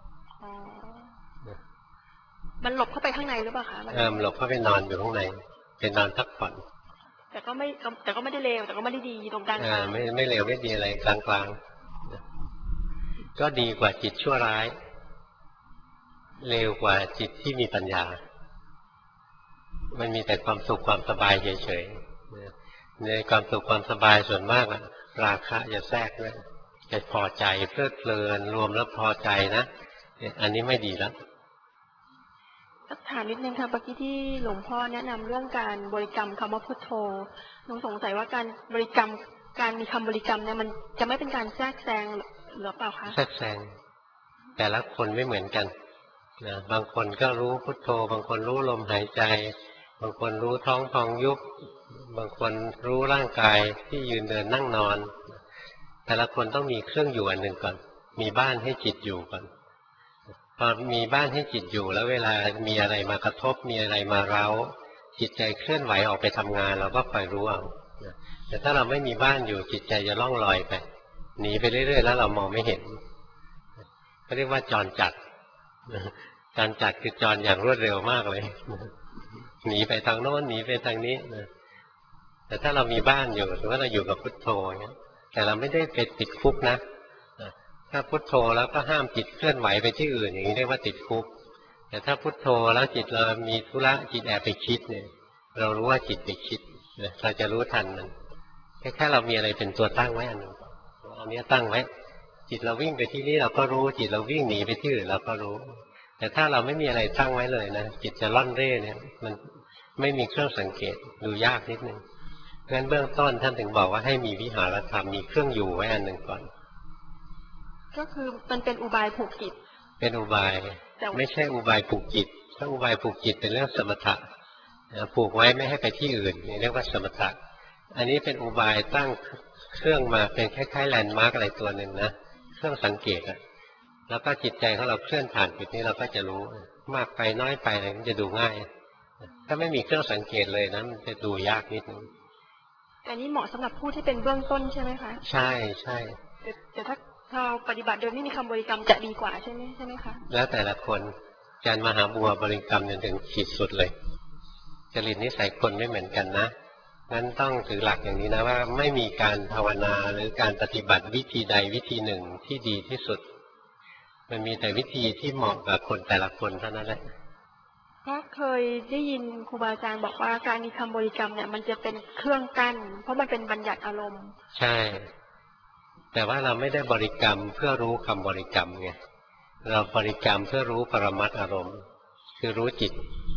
มันหลบเข้าไปข้างในหรือเปล่าคะเออหลบเข้าไปนอนอยู่ข้างในเป็นนอนพักผ่อนแต่ก็ไม่แต่ก็ไม่ได้เลวแต่ก็ไม่ได้ดีตรงกลางอ่าไม่ไม่เลวไม่ดีอะไรกลางกลางก็ดีกว่าจิตชั่วร้ายเลวกว่าจิตที่มีปัญญามันมีแต่ความสุขความสบายเฉยๆในความสุขความสบายส่วนมากราคะจะแทรกด้วยจะพอใจเพลิดเพลินรวมแล้วพอใจนะอันนี้ไม่ดีแล้วถามนิดนึงค่ะเมื่อกี้ที่หลวงพ่อแนะนำเรื่องการบริกรรมคำว่าพุทโธหนูสงสัยว่าการบริกรรมการมีคำบริกรรมเนี่ยมันจะไม่เป็นการแทรกแซงหรือเปล่าคะแทรกแซงแต่ละคนไม่เหมือนกันนะบางคนก็รู้พุทโธบางคนรู้ลมหายใจบางคนรู้ท้องพองยุบบางคนรู้ร่างกายที่ยืนเดินนั่งนอนแต่ละคนต้องมีเครื่องอยู่อันหนึ่งก่อนมีบ้านให้จิตอยู่ก่อนพอมีบ้านให้จิตอยู่แล้วเวลามีอะไรมากระทบมีอะไรมาเร้าจิตใจเคลื่อนไหวออกไปทำงานเราก็คอยรู้เอาแต่ถ้าเราไม่มีบ้านอยู่จิตใจจะล่องลอยไปหนีไปเรื่อยๆแล้วเรามองไม่เห็นเขาเรียกว่าจรจัดจรจัดคือจรอย่างรวดเร็วมากเลยหนีไปทางโน้นหนีไปทางนี้แต่ถ้าเรามีบ้านอยู่ถือว่าเราอยู่กับพุทโธอย่างนี้แต่เราไม่ได้ไปติดคุกนะถ้าพุทโธแล้วก็ห้ามจิตเคลื่อนไหวไปที่อื่นอย่างนี้เรียกว่าติดคุกแต่ถ้าพุทโธแล้วจิตเรามีธุระจิตแอบไปคิดเนี่ยเรารู้ว่าจิตไปคิดเราจะรู้ทันมันแค่แค่เรามีอะไรเป็นตัวตั้งไว้อันหนึ่งอันนี้ตั้งไว้จิตเราวิ่งไปที่นี้เราก็รู้จิตเราวิ่งหนีไปที่อื่นเราก็รู้แต่ถ้าเราไม่มีอะไรตั้งไว้เลยนะจิตจะล่อนเร่เนี่ยมันไม่มีเครื่องสังเกตดูยากนิดนึงงั้นเบื้องต้นท่านถึงบอกว่าให้มีวิหารธรรมมีเครื่องอยู่ไว้อันหนึ่งก่อนก็คือมันเป็นอุบายผูกจิตเป็นอุบายไม่ใช่อุบายผูกจิตถ้าอุบายผูกจิตเป็นเรื่องสมถะผูกไว้ไม่ให้ไปที่อื่นนี่เรียกว่าสมถะอันนี้เป็นอุบายตั้งเครื่องมาเป็นคล้ายๆแลนด์มาร์กอะไรตัวหนึ่งนะเครื่องสังเกตอะแล้วก็จิตใจของเราเคลื่อนผ่านจุดนี้เราก็จะรู้มากไปน้อยไปอะไรมันจะดูง่ายถ้าไม่มีเครื่องสังเกตเลยนะมันจะดูยากนิดนึงแต่นี้เหมาะสำหรับผู้ที่เป็นเบื้องต้นใช่ไหมคะใช่ใช่แต่ถ้าเราปฏิบัติโดยไม่มีคำบริกรรมจะดีกว่าใช่ไหมใช่ไหมคะแล้วแต่ละคนอาจารย์มหาบัวบริกรรมจนถึงขีดสุดเลยจริตนิสัยคนไม่เหมือนกันนะงั้นต้องถือหลักอย่างนี้นะว่าไม่มีการภาวนาหรือการปฏิบัติวิธีใดวิธีหนึ่งที่ดีที่สุดมันมีแต่วิธีที่เหมาะกับคนแต่ละคนเท่านั้นแหละก็เคยได้ยินครูบาอาจารย์บอกว่าการมีคำบริกรรมเนี่ยมันจะเป็นเครื่องกั้นเพราะมันเป็นบัญญัติอารมณ์ใช่แต่ว่าเราไม่ได้บริกรรมเพื่อรู้คำบริกรรมไงเราบริกรรมเพื่อรู้ปรมัตถ์อารมณ์คือรู้จิต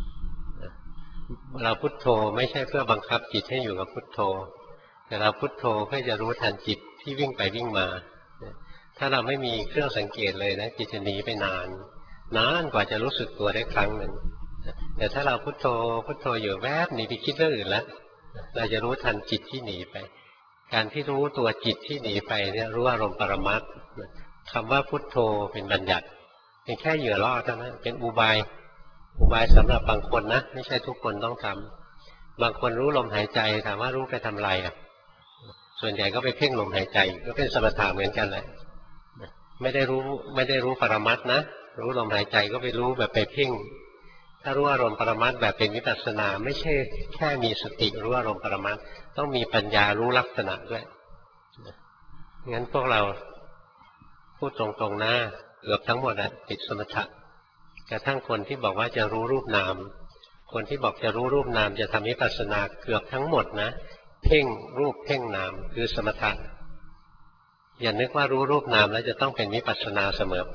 เราพุทโธไม่ใช่เพื่อบังคับจิตให้อยู่กับพุทโธแต่เราพุทโธเพื่อจะรู้ทันจิตที่วิ่งไปวิ่งมาถ้าเราไม่มีเครื่องสังเกตเลยนะจิตจะหนีไปนานนานกว่าจะรู้สึกตัวได้ครั้งหนึ่งแต่ถ้าเราพุทโธพุทโธอยู่แวบหนีไปคิดเรื่องอื่นแล้วเราจะรู้ทันจิตที่หนีไปการที่รู้ตัวจิตที่หนีไปเนี่ยรู้อารมณ์ปรมัตถ์คำว่าพุทโธเป็นบัญญัติเป็นแค่เหยื่อล่อเท่านั้นเป็นอุบายอุบายสำหรับบางคนนะไม่ใช่ทุกคนต้องทำบางคนรู้ลมหายใจถามว่ารู้ไปทำไรอ่ะส่วนใหญ่ก็ไปเพ่งลมหายใจก็เป็นสมถะเหมือนกันแหละไม่ได้รู้ไม่ได้รู้ปรมัตถ์นะรู้ลมหายใจก็ไปรู้แบบไปเพ่งถ้ารู้อารมณ์ปรมัตถ์แบบเป็นวิปัสสนาไม่ใช่แค่มีสติรู้อารมณ์ปรมัตถ์ต้องมีปัญญารู้ลักษณะด้วยงั้นพวกเราพูดตรงๆนะเกือบทั้งหมดอะติดสมถะกระทั่งคนที่บอกว่าจะรู้รูปนามคนที่บอกจะรู้รูปนามจะทำวิปัสสนาเกือบทั้งหมดนะเพ่งรูปเพ่งนามคือสมถะอย่านึกว่ารู้รูปนามแล้วจะต้องเป็นวิปัสสนาเสมอไป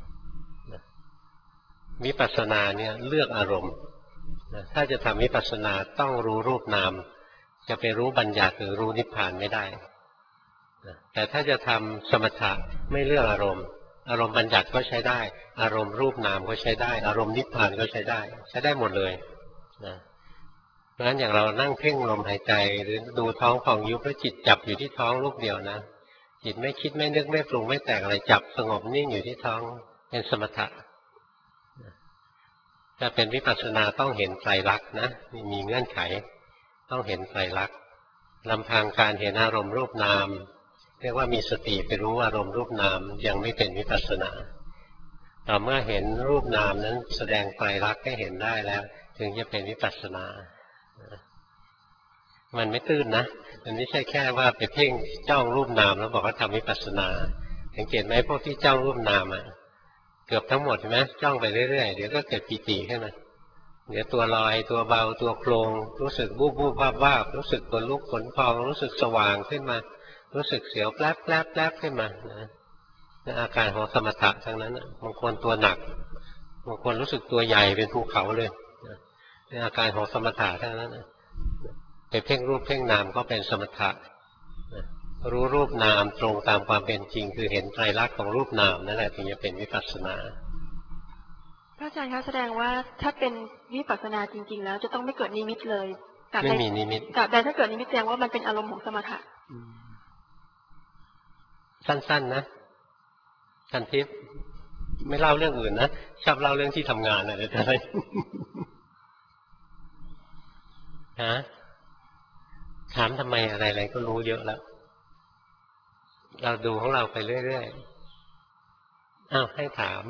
วิปัสสนาเนี่ยเลือกอารมณ์ถ้าจะทำวิปัสสนาต้องรู้รูปนามจะไปรู้บัญญัติหรือรู้นิพพานไม่ได้แต่ถ้าจะทำสมถะไม่เลือกอารมณ์อารมณ์บัญญัติก็ใช้ได้อารมณ์รูปนามก็ใช้ได้อารมณ์นิพพานก็ใช้ได้ใช้ได้หมดเลยนะเพราะฉะนั้นอย่างเรานั่งเพ่งลมหายใจหรือดูท้องของยุบแล้วจิตจับอยู่ที่ท้องลูกเดียวนะจิตไม่คิดไม่นึกไม่ปรุงไม่แต่งอะไรจับสงบนิ่งอยู่ที่ท้องเป็นสมถะถ้าเป็นวิปัสสนาต้องเห็นไตรลักษณ์นะมีเงื่อนไขต้องเห็นไตรลักษณ์ลำพังการเห็นอารมณ์รูปนามเรียกว่ามีสติไปรู้อารมณ์รูปนามยังไม่เป็นวิปัสสนาต่อเมื่อเห็นรูปนามนั้นแสดงไตรลักษณ์ให้เห็นได้แล้วถึงจะเป็นวิปัสสนามันไม่ตื้นนะมันไม่ใช่แค่ว่าไปเพ่งจ้องรูปนามแล้วบอกว่าทำวิปัสสนาสังเกตไหมพวกที่จ้องรูปนามอ่ะเกือบทั้งหมดใช่ไหมจ้องไปเรื่อยๆเดี๋ยวก็เกิดปีติขึ้นมาเดี๋ยวตัวลอยตัวเบาตัวโครงรู้สึกบูบบูบวาบวาบรู้สึกขนลุกขนพองรู้สึกสว่างขึ้นมารู้สึกเสียวแป๊บแป๊บแป๊บขึ้นมานะอาการของสมถะทั้งนั้นบางคนตัวหนักบางคนรู้สึกตัวใหญ่เป็นภูเขาเลยนี่อาการของสมถะทั้งนั้นไปเพ่งรูปเพ่งนามก็เป็นสมถะรู้รูปนามตรงตามความเป็นจริงคือเห็นไตรลักษณ์ของรูปนามนั่นแหละถึงจะเป็นวิปัสสนาพระอาจารย์คะแสดงว่าถ้าเป็นวิปัสสนาจริงๆแล้วจะต้องไม่เกิดนิมิตเลยไม่มีนิมิตแต่ถ้าเกิดนิมิตแสดงว่ามันเป็นอารมณ์ของสมถะสั้นๆนะทันทิพย์ไม่เล่าเรื่องอื่นนะชอบเล่าเรื่องที่ทำงานอะไรอะไรฮะถามทำไมอะไรๆก็รู้เยอะแล้วเราดูของเราไปเรื่อยๆอ้าวให้ถาม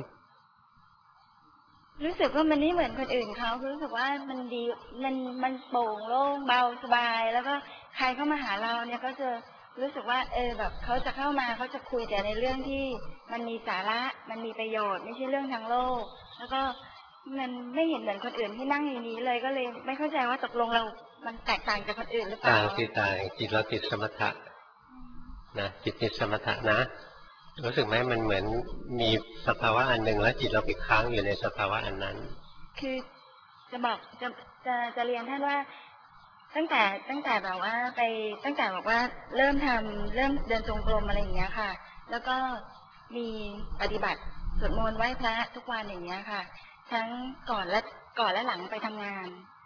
รู้สึกว่ามันไม่เหมือนคนอื่นเขารู้สึกว่ามันดีมันมันโปร่งโล่งเบาสบายแล้วก็ใครเข้ามาหาเราเนี่ยก็จะรู้สึกว่าเออแบบเขาจะเข้ามาเขาจะคุยแต่ในเรื่องที่มันมีสาระมันมีประโยชน์ไม่ใช่เรื่องทางโลกแล้วก็มันไม่เห็นเหมือนคนอื่นที่นั่งอยู่นี้เลยก็เลยไม่เข้าใจว่าตกลงเรามันแตกต่างจากคนอื่นหรือเปล่าต่างสิต่างจิตเราติดสมถะนะจิตติดสมถะนะรู้สึกไหมมันเหมือนมีสภาวะอันหนึ่งแล้วจิตเราไปค้างอยู่ในสภาวะอันนั้นคือจะบอกจะจะจะเรียนท่านว่าตั้งแต่ตั้งแต่แบบว่าไปตั้งแต่บอกว่าเริ่มทำเริ่มเดินจงกรมอะไรอย่างเงี้ยค่ะแล้วก็มีปฏิบัติสวดมนต์ไหว้พระทุกวันอย่างเงี้ยค่ะทั้งก่อนและก่อนและหลังไปทำงาน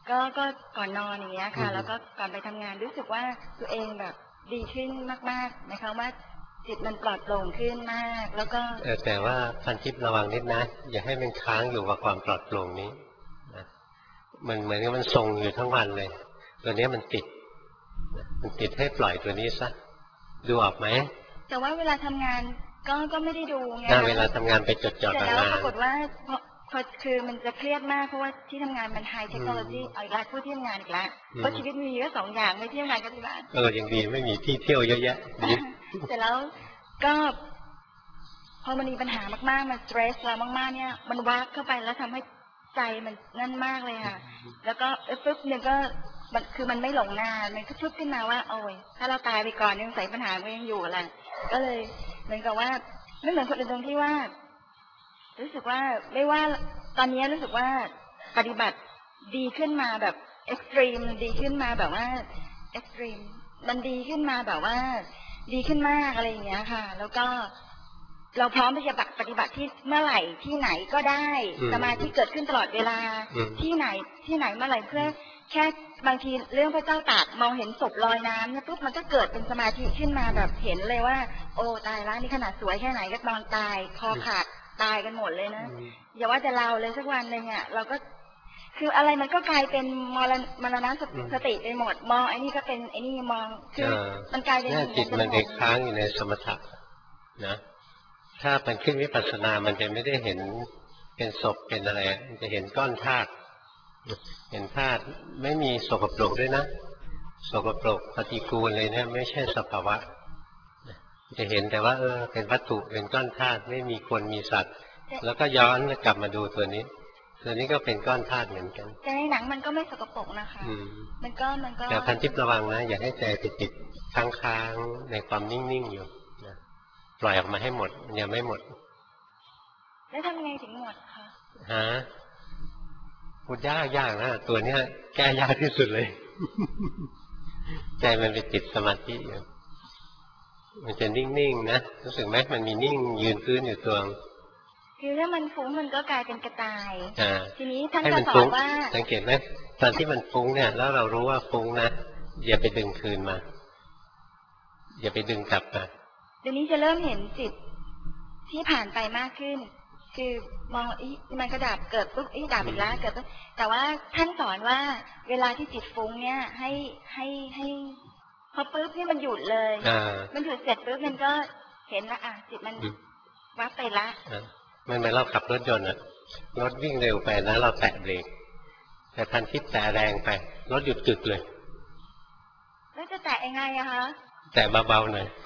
ก็ก็ก่อนนอนอย่างเงี้ยค่ะแล้วก็ก่อนไปทำงานรู้สึกว่าตัวเองแบบดีขึ้นมากๆนะคะว่าจิตมันปลอดโปร่งขึ้นมากแล้วก็แต่ว่าพันทิพย์ระวังนิดนะอย่าให้มันค้างอยู่กับความปลอดโปร่งนี้นะมันเหมือนกับมันทรงอยู่ทั้งวันเลยตัวนี้มันติดมันติดให้ปล่อยตัวนี้ซะดูออกไหมแต่ว่าเวลาทำงานก็ก็ไม่ได้ดูไงเวลาทำงานไปจดจ่อกับงานแต่แล้วปรากฏว่าคือมันจะเครียดมากเพราะว่าที่ทำงานมันไฮเทคโนโลยีเอาอีกแล้วพูดที่ทำงานอีกแล้วเพราะชีวิตมีแค่สองอย่างไม่ที่ทำงานกับที่บ้านเออยังดีไม่มีที่เที่ยวเยอะแยะดีแต่แล้วก็พอมันมีปัญหามากๆมันสเตรสเรามากๆเนี่ยมันวาร์ปเข้าไปแล้วทำให้ใจมันนั่นมากเลยค่ะแล้วก็ปึ๊บนึงก็มันคือมันไม่หลงงานมันก็พุดขึ้นมาว่าโอ้ยถ้าเราตายไปก่อนยังใส่ปัญหามันยังอยู่อะไรก็เลยเหมือนกับว่าไม่เหมือนคนอื่นตรงที่ว่ารู้สึกว่าไม่ว่าตอนนี้รู้สึกว่าปฏิบัติดีขึ้นมาแบบเอ็กซ์ตรีมดีขึ้นมาแบบว่าเอ็กซ์ตรีมมันดีขึ้นมาแบบว่าดีขึ้นมากอะไรอย่างเงี้ยค่ะแล้วก็เราพร้อมที่จะปฏิบัติที่เมื่อไหร่ที่ไหนก็ได้สมาธิเกิดขึ้นตลอดเวลาที่ไหนที่ไหนเมื่อไหร่เพื่อแค่บางทีเรื่องพระเจ้าตากมองเห็นศพลอยน้ำเนี่ยปุ๊บมันก็เกิดเป็นสมาธิขึ้นมาแบบเห็นเลยว่าโอ้ตายแล้วนี่ขนาดสวยแค่ไหนก็นอนตายคอขาดตายกันหมดเลยนะอย่าว่าจะเราเลยสักวันหนึ่งอ่ะเราก็คืออะไรมันก็กลายเป็นมรณมรณะสติไปหมดมองไอ้นี่ก็เป็นไอ้นี่มองคือมันกลายเป็นจิตมันเอกค้างอยู่ในสมถะนะถ้ามันขึ้นวิปัสสนามันจะไม่ได้เห็นเป็นศพเป็นอะไรมันจะเห็นก้อนธาตุเห็นธาตุไม่มีสกปรกด้วยนะสกปรกปฏิกูลเลยเนี่ยไม่ใช่สภาวะจะเห็นแต่ว่าเออเป็นวัตถุเป็นก้อนธาตุไม่มีคนมีสัตว์แล้วก็ย้อนกลับมาดูตัวนี้ตัวนี้ก็เป็นก้อนธาตุเหมือนกันแต่ในหนังมันก็ไม่สกปรกนะคะมันก็มันก็แต่พันทิพย์ระวังนะอย่าให้ใจไปติดค้างๆในความนิ่งๆอยู่นะปล่อยออกมาให้หมดยังไม่หมดแล้วทำไงถึงหมดคะฮะพูดยากยากนะตัวเนี้ยแก้ยากที่สุดเลยใจมันไปติดสมาธิอยู่มันจะนิ่งๆนะรู้สึกไหมมันมีนิ่งยืนพื้นอยู่ตัวคือถ้ามันฟุ้งมันก็กลายเป็นกระต่ายทีนี้ท่านก็สอนว่าสังเกตไหมตอนที่มันฟุ้งเนี่ยแล้วเรารู้ว่าฟุ้งนะอย่าไปดึงคืนมาอย่าไปดึงกลับมาเดี๋ยวนี้จะเริ่มเห็นจิตที่ผ่านไปมากขึ้นคือมองอีมันกระดับเกิดปุ๊บอีดับอีกแล้วเกิดปุ๊บแต่ว่าท่านสอนว่าเวลาที่จิตฟุ้งเนี่ยให้ให้ให้พอปุ๊บนี่มันหยุดเลยมันหยุดเสร็จปุ๊บมันก็เห็นละอ่ะจิตมันวับไปละมันเหมือนเราขับรถยนต์อะรถวิ่งเร็วไปนะเราแตะเบรกแต่พันทิพย์แตะแรงไปรถหยุดกึกเลยแล้วจะแตะยังไงอะคะแตะเบาๆหน่อย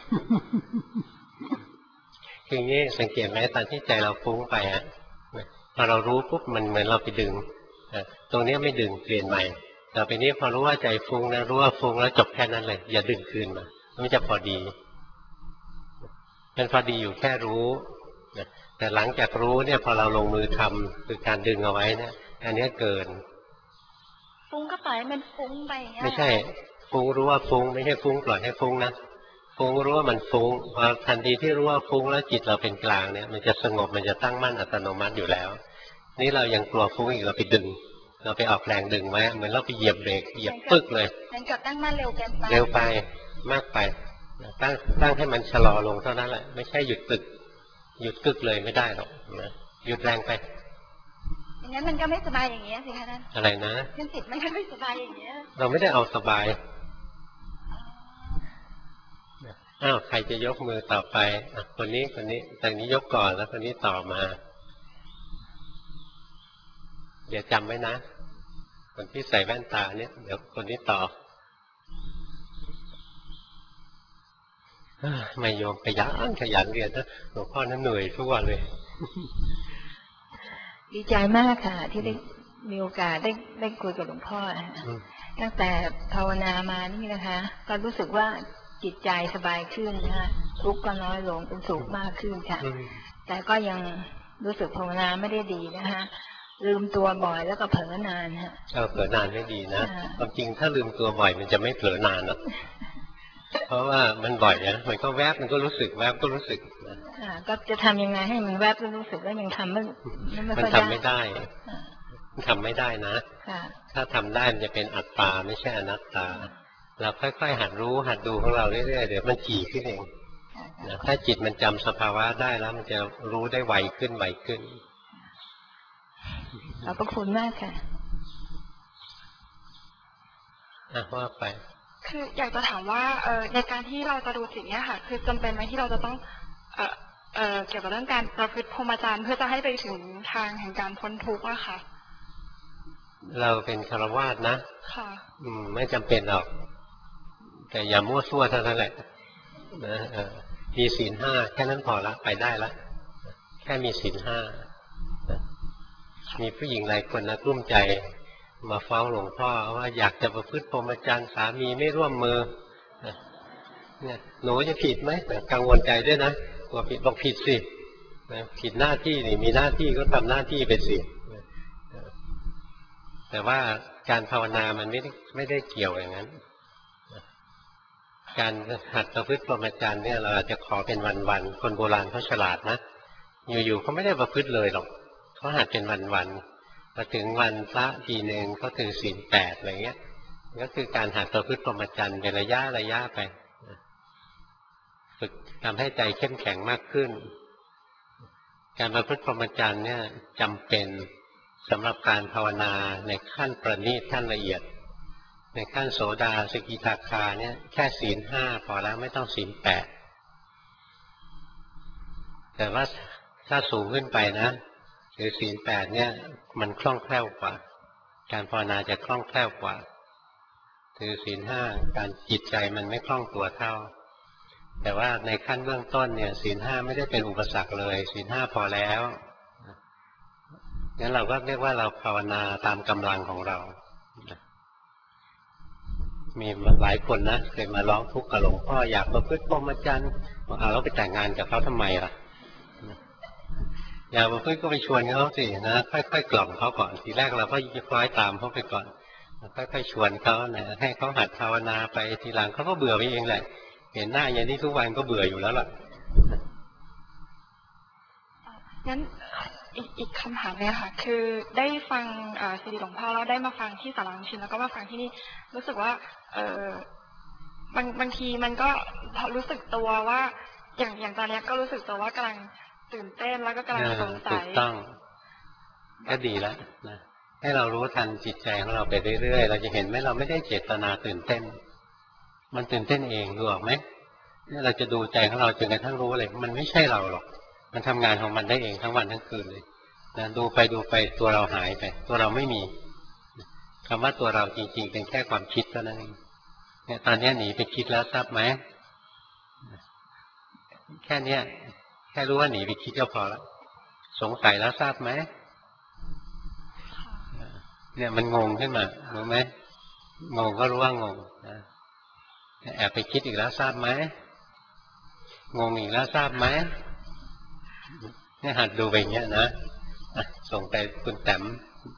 คืออย่างนี้สังเกตไหมตอนที่ใจเราฟุ้งไปอะพอเรารู้ปุ๊บมันเหมือนเราไปดึงตรงนี้ไม่ดึงเปลี่ยนใหม่ต่อไปนี้พอรู้ว่าใจฟุ้งนะรู้ว่าฟุ้งแล้วจบแค่นั้นเลยอย่าดึงคืนมามันจะพอดีมันพอดีอยู่แค่รู้แต่หลังจากรู้เนี่ยพอเราลงมือทำคือการดึงเอาไว้เนี่ยอันนี้เกินฟุ้งก็ปล่อยมันฟุ้งไปไม่ใช่ฟุ้งรู้ว่าฟุ้งไม่ใช่ฟุ้งปล่อยให้ฟุ้งนะฟุ้งรู้ว่ามันฟุ้งพอทันทีที่รู้ว่าฟุ้งแล้วจิตเราเป็นกลางเนี่ยมันจะสงบมันจะตั้งมั่นอัตโนมัติอยู่แล้วนี่เรายังกลัวฟุ้งอีกเราไปดึงเราไปออกแรงดึงไว้เหมือนเราไปเหยียบเบรกเหยียบปึ๊กเลยมันกับตั้งมั่นเร็วเกินไปเร็วไปมากไปตั้งตั้งให้มันชะลอลงเท่านั้นแหละไม่ใช่หยุดกึกหยุดกึกเลยไม่ได้หรอกนะหยุดแรงไปอย่างนั้นมันก็ไม่สบายอย่างเงี้ยสิคะท่านอะไรนะขึ้นจิตมันก็ไม่สบายอย่างเงี้ยเราไม่ได้เอาสบายอ้าวใครจะยกมือต่อไปคนนี้คนนี้แต่นี้ยกก่อนแล้วคนนี้ต่อมาเดี๋ยวจำไว้นะคนที่ใส่แว่นตาเนี่ยเดี๋ยวคนนี้ต่อไม่โยมขยันขยันเรียนนะหลวงพ่อนั้นเหนื่อยทุกวันเลยดีใจมากค่ะที่ได้มีโอกาสได้ได้คุยกับหลวงพ่อตั้งแต่ภาวนามานี่นะคะก็รู้สึกว่าจิตใจสบายขึ้นนะคะทุกข์ก็น้อยลงเป็นสุขมากขึ้นค่ะแต่ก็ยังรู้สึกภาวนาไม่ได้ดีนะคะลืมตัวบ่อยแล้วก็เผลอนานฮะเออเผลอนานไม่ดีนะความจริงถ้าลืมตัวบ่อยมันจะไม่เผลอนานหรอกเพราะว่ามันบ่อยนะมันก็แวบมันก็รู้สึกแวบก็รู้สึกก็จะทำยังไงให้มันแวบก็รู้สึกแล้วยังทำไม่มันทำไม่ได้ทำไม่ได้นะถ้าทำได้มันจะเป็นอัตตาไม่ใช่อนัตตาเราค่อยๆหัดรู้หัดดูของเราเรื่อยๆเดี๋ยวมันถี่ขึ้นเองนะถ้าจิตมันจำสภาวะได้แล้วมันจะรู้ได้ไวขึ้นไวขึ้นขอบพระคุณมากค่ะอ่ะว่าไปคืออยากจะถามว่าเอ่อในการที่เราจะดูสิ่งนี้ค่ะคือจำเป็นไหมที่เราจะต้องเอ่อเอ่อเกี่ยวกับเรื่องการประพฤติพรหมจรรย์เพื่อจะให้ไปถึงทางแห่งการพ้นทุกข์อะค่ะเราเป็นฆราวาสนะค่ะอืมไม่จำเป็นหรอกแต่อย่ามั่วซั่วเท่านั้นแหละนะเออมีศีลห้าแค่นั้นพอละไปได้ละแค่มีศีลห้ามีผู้หญิงหลายคนนะกลุ้มใจมาฟ้องหลวงพ่อว่าอยากจะประพฤติพรหมจรรย์สามีไม่ร่วมมือเนี่ยหนูจะผิดไหมแต่กังวลใจด้วยนะกลัวผิดบอกผิดสิผิดหน้าที่นี่มีหน้าที่ก็ทำหน้าที่ไปสิแต่ว่าการภาวนามันไม่ได้ไม่ได้เกี่ยวอย่างนั้นการหัดประพฤติพรหมจรรย์เนี่ยเราอาจจะขอเป็นวันๆคนโบราณเขาฉลาดนะอยู่ๆเขาไม่ได้ประพฤติเลยหรอกเขาหัดเป็นวันๆพอถึงวันพระทีหนึ่งเขาถือศีลแปดอะไรเงี้ยก็คือการหัดประพฤติพรหมจรรย์เป็นระยะระยะไปฝึกทำให้ใจเข้มแข็งมากขึ้นการประพฤติพรหมจรรย์เนี่ยจำเป็นสำหรับการภาวนาในขั้นประณีตขั้นละเอียดในขั้นโสดาสกิทาคาเนี่ยแค่ศีลห้าพอแล้วไม่ต้องศีลแปดแต่ว่าถ้าสูงขึ้นไปนะหรือศีลแปดเนี่ยมันคล่องแคล่วกว่าการภาวนาจะคล่องแคล่วกว่าถือศีลห้าการจิตใจมันไม่คล่องตัวเท่าแต่ว่าในขั้นเบื้องต้นเนี่ยศีลห้าไม่ได้เป็นอุปสรรคเลยศีลห้าพอแล้วงั้นเราก็เรียกว่าเราภาวนาตามกำลังของเรามีหลายคนนะเคยมาร้องทุกข์กับหลวงพ่ออยากประพฤติพรหมจรรย์บอกเอาแล้วไปแต่งงานกับเขาทำไมล่ะอยากประพฤติก็ไปชวนเขาสินะค่อยๆกล่อมเขาก่อนทีแรกเราก็คล้อยตามเขาไปก่อนค่อยๆชวนเขานะให้เขาหัดภาวนาไปทีหลังเขาก็เบื่อไปเองแหละเห็นหน้าอย่างนี้ทุกวันก็เบื่ออยู่แล้วล่ะงั้นอีกอีกคำถามเนี่ยค่ะคือได้ฟังซีดีหลวงพ่อแล้วได้มาฟังที่สาราลุงชินแล้วก็มาฟังที่นี่รู้สึกว่าเออบางบางทีมันก็รู้สึกตัวว่าอย่างอย่างตอนนี้ก็รู้สึกตัวว่ากำลังตื่นเต้นแล้วก็กำลังสงสัยถูกต้องก็ดีแล้วนะให้เรารู้ทันจิตใจของเราไปเรื่อยๆเราจะเห็นไหมเราไม่ได้เจตนาตื่นเต้นมันตื่นเต้นเองดูออกไหมเนี่ยเราจะดูใจของเราจนกระทั่งรู้เลยมันไม่ใช่เราหรอกมันทำงานของมันได้เองทั้งวันทั้งคืนเลยนะดูไปดูไปตัวเราหายไปตัวเราไม่มีคำว่าตัวเราจริงๆเป็นแค่ความคิดเท่านั้นเองเนี่ยตอนนี้หนีไปคิดแล้วทราบไหมแค่เนี้ยแค่รู้ว่าหนีไปคิดก็พอแล้วสงสัยแล้วทราบไหมเนี่ยมันงงขึ้นมารู้ไหมงงก็รู้ว่างงนะแอบไปคิดอีกแล้วทราบไหมงงอีกแล้วทราบไหมเนี่ยหัดดูไปอย่างเงี้ยนะส่งไปคุณแต้ม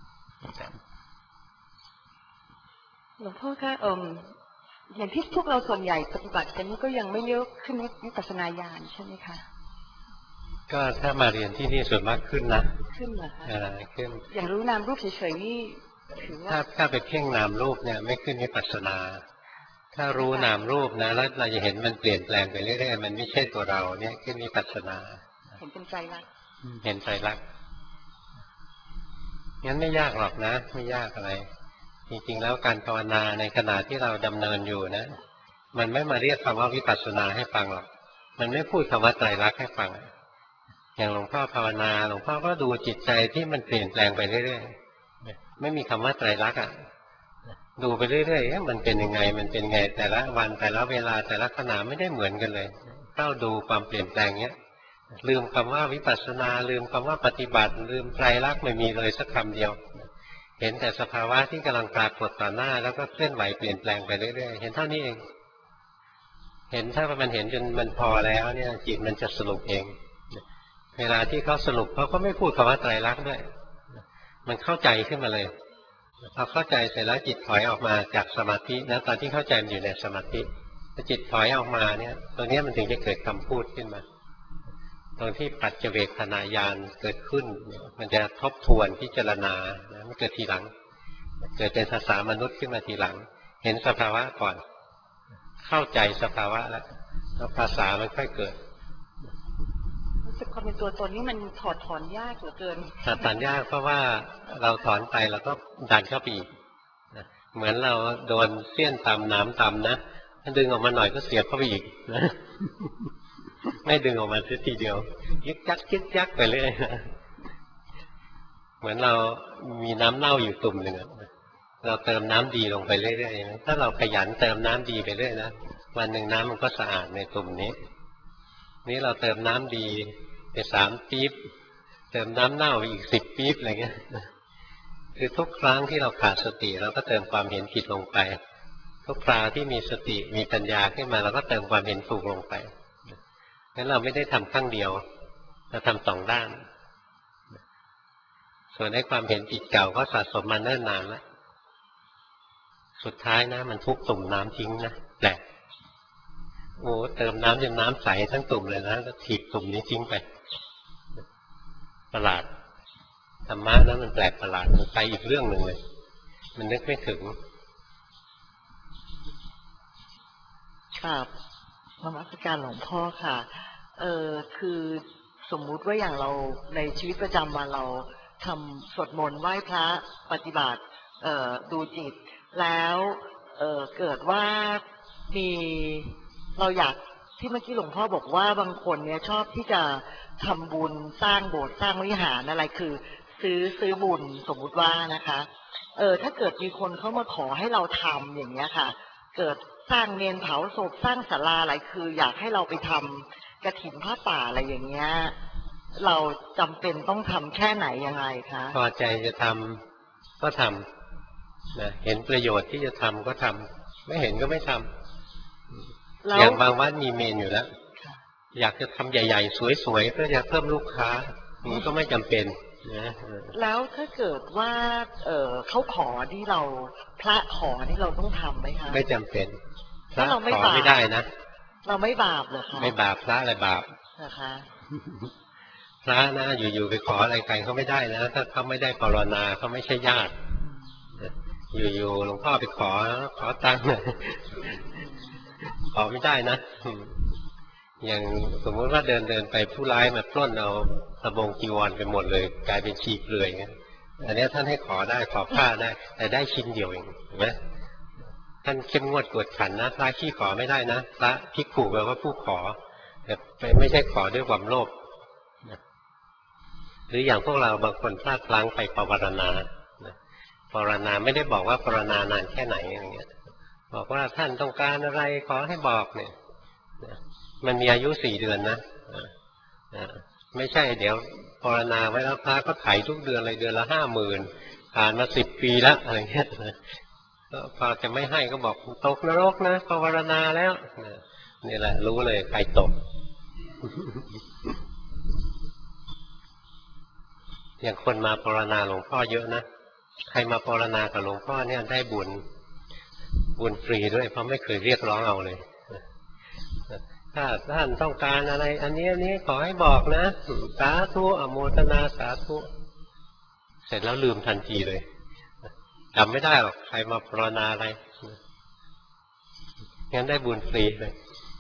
หลวงพ่อคะเอ่ออย่างที่พวกเราส่วนใหญ่ปฏิบัติกันนี่ก็ยังไม่เยอะขึ้นวิปัสสนาญาณใช่ไหมคะก็ถ้ามาเรียนที่นี่ส่วนมากขึ้นนะขึ้นเหรอคะเออขึ้นอย่างรู้นามรูปเฉยๆนี่ถือว่าถ้าถ้าไปเพ่งนามรูปเนี่ยไม่ขึ้นวิปัสสนาถ้ารู้นามรูปนะแล้วเราจะเห็นมันเปลี่ยนแปลงไปเรื่อยๆมันไม่ใช่ตัวเราเนี่ยขึ้นวิปัสสนาเห็นเป็นใจรักเห็นใจรักงั้นไม่ยากหรอกนะไม่ยากอะไรจริงๆแล้วการภาวนาในขณะที่เราดำเนินอยู่นะมันไม่มาเรียกคำว่าวิปัสสนาให้ฟังหรอกมันไม่พูดคำว่าไตรลักษณ์ให้ฟังอย่างหลวงพ่อภาวนาหลวงพ่อก็ดูจิตใจที่มันเปลี่ยนแปลงไปเรื่อยๆไม่มีคำว่าไตรลักษณ์อ่ะดูไปเรื่อยๆมันเป็นยังไงมันเป็นไงแต่ละวันแต่ละเวลาแต่ละขณะไม่ได้เหมือนกันเลยเฝ้าดูความเปลี่ยนแปลงเนี้ยลืมคำว่าวิปัสสนาลืมคำว่าปฏิบัติลืมไตรลักษณ์ไม่มีเลยสักคำเดียวเห็นแต่สภาวะที่กำลังปรากฏต่อหน้าแล้วก็เคลื่อนไหวเปลี่ยนแปลงไปเรื่อยๆเห็นเท่านี้เองเห็นถ้ามันเห็นจนมันพอแล้วเนี่ยจิตมันจะสรุปเองเวลาที่เขาสรุปเขาก็ไม่พูดคำว่าไตรลักษณ์ด้วยมันเข้าใจขึ้นมาเลยพอเข้าใจเสร็จแล้วจิตถอยออกมาจากสมาธินะตอนที่เข้าใจมันอยู่ในสมาธิพอจิตถอยออกมาเนี่ยตรงนี้มันถึงจะเกิดคำพูดขึ้นมาตรงที่ปัจเจเวคขณะญาณเกิดขึ้นมันจะทบทวนพิจารณานะมันเกิดทีหลังเกิดเป็นภาษามนุษย์ขึ้นมาทีหลังเห็นสภาวะก่อนเข้าใจสภาวะแล้วแล้วภาษามันค่อยเกิดรู้สึกความเป็นตัวตนนี่มันถอดถอนยากเหลือเกินถอดถอนยากเพราะว่าเราถอนไปเราก็ดันเข้าไปอีกเหมือนเราโดนเสี้ยนตำน้ำตำนะถ้าดึงออกมาหน่อยก็เสียบเข้าไปอีกนะไม่ดึงออกมาสักทีเดียวยึกยักยึกยักไปเรื่อยเหมือนเรามีน้ำเน่าอยู่ตุ่มหนึ่งเราเติมน้ำดีลงไปเรื่อยๆถ้าเราขยันเติมน้ำดีไปเรื่อยนะวันหนึ่งน้ำมันก็สะอาดในตุ่มนี้นี่เราเติมน้ำดีไปสามปี๊บเติมน้ำเน่าไปอีกสิบปี๊บอะไรเงี้ยคือทุกครั้งที่เราขาดสติเราก็เติมความเห็นผิดลงไปทุกคราวที่มีสติมีปัญญาขึ้นมาเราก็เติมความเห็นถูกลงไปงั้นเราไม่ได้ทำข้างเดียวเราทำสองด้านส่วนในความเห็นผิดเก่าก็สะสมมาเนิ่นนานแล้วสุดท้ายนะมันทุกตุ่มน้ำทิ้งนะแปลกโอ้เติมน้ำจนน้ำใสทั้งตุ่มเลยนะแล้วถีบตุ่มนี้ทิ้งไปประหลาดธรรมะนั้นมันแปลกประหลาดมันไปอีกเรื่องหนึ่งเลยมันนึกไม่ถึงครับนมัสการหลวงพ่อค่ะเออคือสมมุติว่าอย่างเราในชีวิตประจำวันเราทำสวดมนต์ไหว้พระปฏิบัติเอ่อดูจิตแล้วเอ่อเกิดว่ามีเราอยากที่เมื่อกี้หลวงพ่อบอกว่าบางคนเนี่ยชอบที่จะทำบุญสร้างโบสถ์สร้างวิหารอะไรคือซื้อซื้อบุญสมมุติว่านะคะเออถ้าเกิดมีคนเข้ามาขอให้เราทำอย่างเงี้ยค่ะเกิดสร้างเมนเผาศพสร้างศาลาอะไรคืออยากให้เราไปทำกฐินผ้าป่าอะไรอย่างเงี้ยเราจำเป็นต้องทำแค่ไหนยังไงคะพอใจจะทำก็ทำนะเห็นประโยชน์ที่จะทำก็ทำไม่เห็นก็ไม่ทำอย่างบางวัดมีเมนอยู่แล้วอยากจะทำใหญ่ๆสวยๆเพื่อจะเพิ่มลูกค้านี่ก็ไม่จำเป็นนะแล้วถ้าเกิดว่าเออเขาขอที่เราพระขอที่เราต้องทำไหมคะไม่จำเป็นพระขอไม่ได้นะเราไม่บาปเหรอคะไม่บาปพระอะไรบาปนะคะพระนะอยู่ๆไปขออะไรใครเขาไม่ได้นะถ้าเขาไม่ได้ปรณาเขาไม่ใช่ญาติอยู่ๆหลวงพ่อไปขอขอตังค์ขอไม่ได้นะอย่างสมมติว่าเดินเดินไปผู้ร้ายมาปล้นเอาสบงจีวรไปหมดเลยกลายเป็นชีเปลือยเงี้ยอันนี้ท่านให้ขอได้ขอผ้าได้แต่ได้ชิ้นเดียวเองเห็นไหมท่านเข้มงวดกวดขันนะพระขี้ขอไม่ได้นะพระภิกขุแปลว่าผู้ขอแต่ไม่ใช่ขอด้วยความโลภหรืออย่างพวกเราบางคนพลาดพลั้งไปปวารณาปวารณาไม่ได้บอกว่าปวารณานานแค่ไหนอย่างเงี้ยบอกว่าท่านต้องการอะไรขอให้บอกเนี่ยมันมีอายุสี่เดือนนะไม่ใช่เดี๋ยวปวารณาไว้แล้วพระก็ไถทุกเดือนเลยเดือนละห้าหมื่นผ่านมาสิบปีแล้วอะไรเงี้ยพอจะไม่ให้ก็บอกตกนรกนะปวารณาแล้วนี่แหละรู้เลยใครตกอย่างคนมาปรณาหลวงพ่อเยอะนะใครมาปรณากับหลวงพ่อเนี่ยได้บุญบุญฟรีด้วยเพราะไม่เคยเรียกร้องเอาเลยถ้าท่านต้องการอะไรอันนี้อันนี้ขอให้บอกนะสาธุอโมทนาสาธุเสร็จแล้วลืมทันทีเลยจำไม่ได้หรอกใครมาปรณาอะไรงั้นได้บุญฟรีเลย